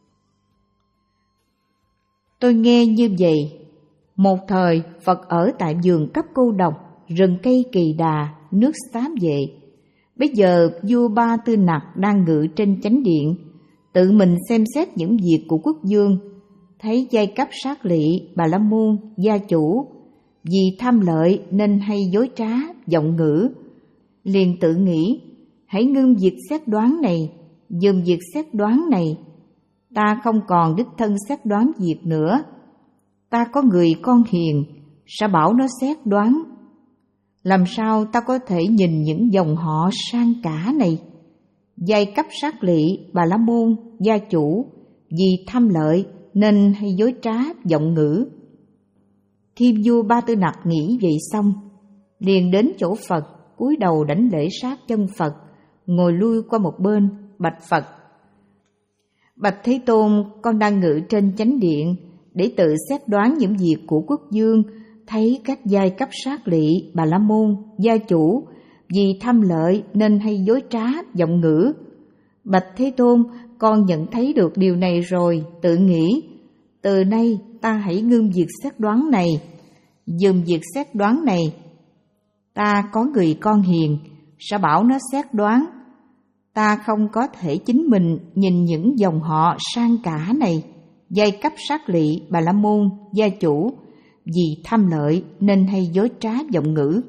Tôi nghe như vậy: một thời Phật ở tại vườn cấp cô độc, rừng cây kỳ đà, nước xám vệ. Bây giờ vua Ba Tư Nặc đang ngự trên chánh điện, tự mình xem xét những việc của quốc vương, thấy giai cấp sát lỵ, Bà La Môn, gia chủ vì tham lợi nên hay dối trá, vọng ngữ. Liền tự nghĩ, hãy ngưng việc xét đoán này, dừng việc xét đoán này. Ta không còn đích thân xét đoán việc nữa. Ta có người con hiền, sẽ bảo nó xét đoán. Làm sao ta có thể nhìn những dòng họ sang cả này? Giai cấp sát lỵ, Bà La Môn, gia chủ, vì tham lợi nên hay dối trá, vọng ngữ. Thiên vua Ba Tư Nặc nghĩ vậy xong, liền đến chỗ Phật, cúi đầu đảnh lễ sát chân Phật, ngồi lui qua một bên, bạch Phật: Bạch Thế Tôn, con đang ngự trên chánh điện để tự xét đoán những việc của quốc vương, thấy các giai cấp sát lỵ, Bà La Môn, gia chủ, vì tham lợi nên hay dối trá, vọng ngữ. Bạch Thế Tôn, con nhận thấy được điều này rồi, tự nghĩ, từ nay ta hãy ngưng việc xét đoán này, dừng việc xét đoán này. Ta có người con hiền, sẽ bảo nó xét đoán. Ta không có thể chính mình nhìn những dòng họ sang cả này, giai cấp sát lỵ, Bà La Môn, gia chủ, vì tham lợi nên hay dối trá, vọng ngữ.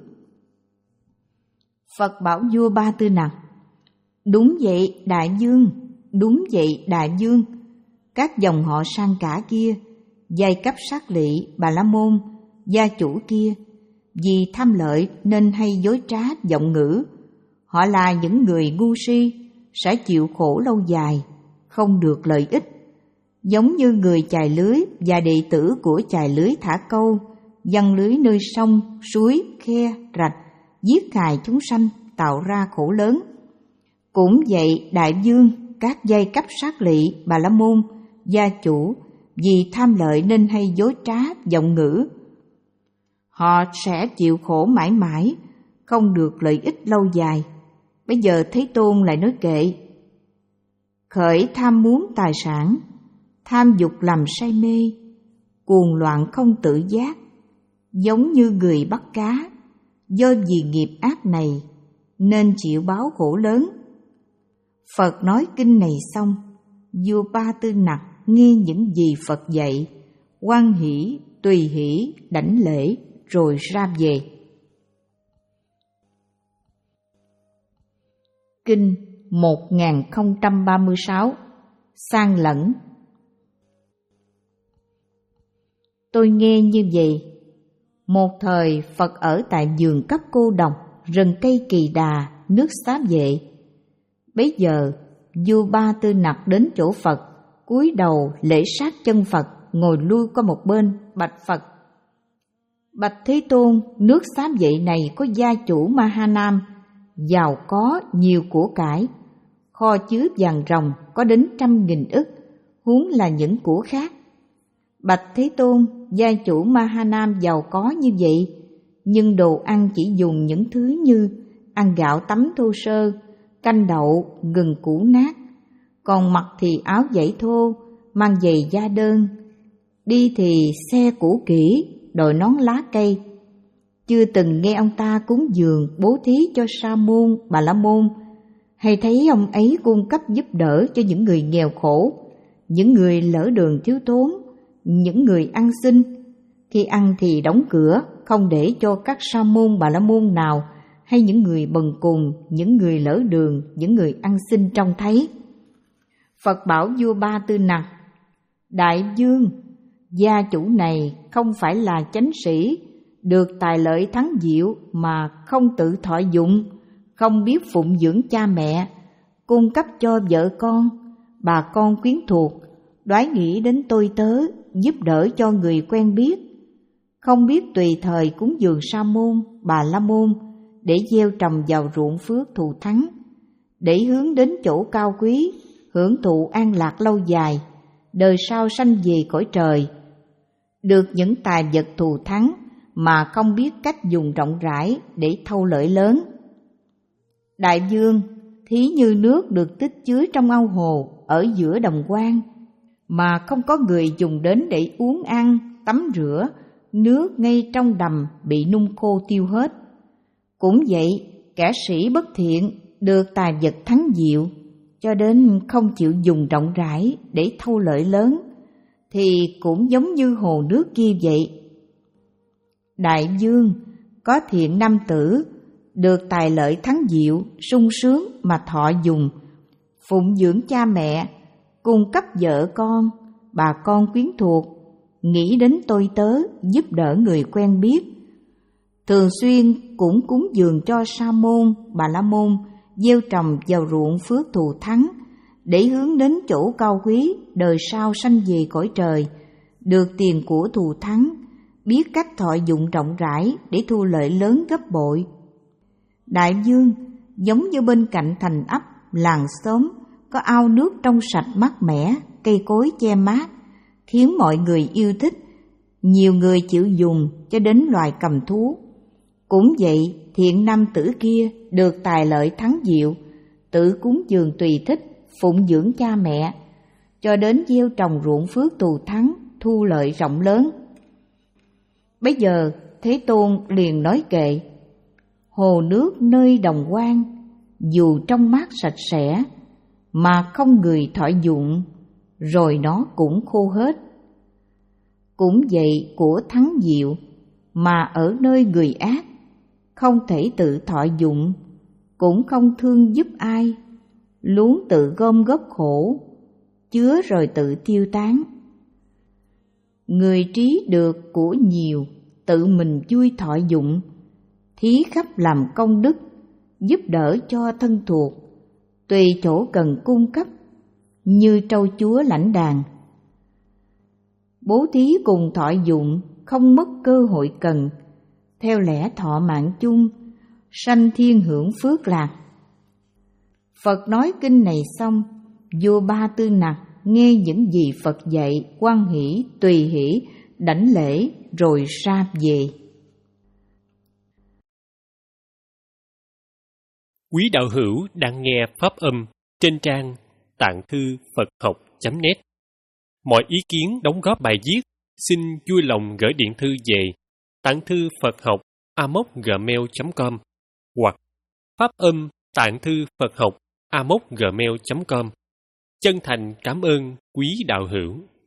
Phật bảo vua Ba Tư Nặc: Đúng vậy đại vương, đúng vậy đại vương. Các dòng họ sang cả kia, giai cấp sát lỵ, Bà La Môn, gia chủ kia, vì tham lợi nên hay dối trá, vọng ngữ. Họ là những người ngu si, sẽ chịu khổ lâu dài, không được lợi ích. Giống như người chài lưới và đệ tử của chài lưới thả câu, giăng lưới nơi sông, suối, khe, rạch, giết hại chúng sanh, tạo ra khổ lớn. Cũng vậy đại vương, các giai cấp sát lỵ, Bà La Môn, gia chủ, vì tham lợi nên hay dối trá, vọng ngữ. Họ sẽ chịu khổ mãi mãi, không được lợi ích lâu dài. Bây giờ Thế Tôn lại nói kệ: Khởi tham muốn tài sản, tham dục làm say mê, cuồng loạn không tự giác, giống như người bắt cá, do vì nghiệp ác này nên chịu báo khổ lớn. Phật nói kinh này xong, vua Ba Tư Nặc nghe những gì Phật dạy, hoan hỷ, tùy hỷ, đảnh lễ, rồi ra về. Kinh một nghìn không trăm ba mươi sáu. Sang lẫn. Tôi nghe như vậy. Một thời Phật ở tại vườn cấp cô độc, rừng cây kỳ đà, nước xá vệ. Bấy giờ vua Ba Tư Nặc đến chỗ Phật, cúi đầu lễ sát chân Phật, ngồi lui qua một bên, bạch Phật: Bạch Thế Tôn, nước xá vệ này có gia chủ Ma Ha Nam, giàu có nhiều của cải, kho chứa vàng ròng có đến trăm nghìn ức, huống là những của khác. Bạch Thế Tôn, gia chủ Ma Ha Nam giàu có như vậy, nhưng đồ ăn chỉ dùng những thứ như ăn gạo tấm thô sơ, canh đậu, gừng củ nát, còn mặc thì áo dãy thô, mang giày da đơn, đi thì xe cũ kỹ, đội nón lá cây. Chưa từng nghe ông ta cúng dường bố thí cho Sa môn, Bà La Môn, hay thấy ông ấy cung cấp giúp đỡ cho những người nghèo khổ, những người lỡ đường thiếu thốn, những người ăn xin. Khi ăn thì đóng cửa, không để cho các Sa môn, Bà La Môn nào hay những người bần cùng, những người lỡ đường, những người ăn xin trông thấy. Phật bảo vua Ba Tư Nặc: Đại vương, gia chủ này không phải là chánh sĩ, được tài lợi thắng diệu mà không tự thọ dụng, không biết phụng dưỡng cha mẹ, cung cấp cho vợ con, bà con quyến thuộc, đoái nghĩ đến tôi tớ, giúp đỡ cho người quen biết, không biết tùy thời cúng dường Sa môn, Bà La Môn để gieo trồng vào ruộng phước thù thắng, để hướng đến chỗ cao quý, hưởng thụ an lạc lâu dài, đời sau sanh về cõi trời. Được những tài vật thù thắng mà không biết cách dùng rộng rãi để thâu lợi lớn. Đại vương, thí như nước được tích chứa trong ao hồ ở giữa đồng quan, mà không có người dùng đến để uống ăn, tắm rửa, nước ngay trong đầm bị nung khô tiêu hết. Cũng vậy, kẻ sĩ bất thiện được tài vật thắng diệu, cho đến không chịu dùng rộng rãi để thâu lợi lớn, thì cũng giống như hồ nước kia vậy. Đại vương có thiện nam tử, được tài lợi thắng diệu, sung sướng mà thọ dùng, phụng dưỡng cha mẹ, cung cấp vợ con, bà con quyến thuộc, nghĩ đến tôi tớ, giúp đỡ người quen biết. Thường xuyên cũng cúng dường cho Sa môn, Bà La môn, gieo trồng vào ruộng phước thù thắng, để hướng đến chỗ cao quý, đời sau sanh về cõi trời, được tiền của thù thắng, biết cách thọ dụng rộng rãi để thu lợi lớn gấp bội. Đại vương giống như bên cạnh thành ấp, làng xóm có ao nước trong sạch mát mẻ, cây cối che mát, khiến mọi người yêu thích, nhiều người chịu dùng cho đến loài cầm thú. Cũng vậy, thiện nam tử kia được tài lợi thắng diệu, tự cúng dường tùy thích, phụng dưỡng cha mẹ, cho đến gieo trồng ruộng phước thù thắng, thu lợi rộng lớn. Bây giờ Thế Tôn liền nói kệ: hồ nước nơi đồng quan, dù trong mát sạch sẽ, mà không người thọ dụng, rồi nó cũng khô hết. Cũng vậy của thắng diệu, mà ở nơi người ác, không thể tự thọ dụng, cũng không thương giúp ai, luống tự gom góp khổ, chứa rồi tự tiêu tán. Người trí được của nhiều, tự mình vui thọ dụng, thí khắp làm công đức, giúp đỡ cho thân thuộc, tùy chỗ cần cung cấp, như trâu chúa lãnh đàn. Bố thí cùng thọ dụng, không mất cơ hội cần, theo lẽ thọ mạng chung, sanh thiên hưởng phước lạc. Phật nói kinh này xong, vua Ba Tư Nặc nghe những gì Phật dạy, hoan hỷ, tùy hỷ, đảnh lễ rồi ra về. Quý đạo hữu đang nghe pháp âm trên trang tạng thư Phật học chấm net. Mọi ý kiến đóng góp bài viết xin vui lòng gửi điện thư về tạng thư Phật học a m o c gmail chấm com hoặc pháp âm tạng thư Phật học a m o c gmail chấm com. Chân thành cảm ơn quý đạo hữu.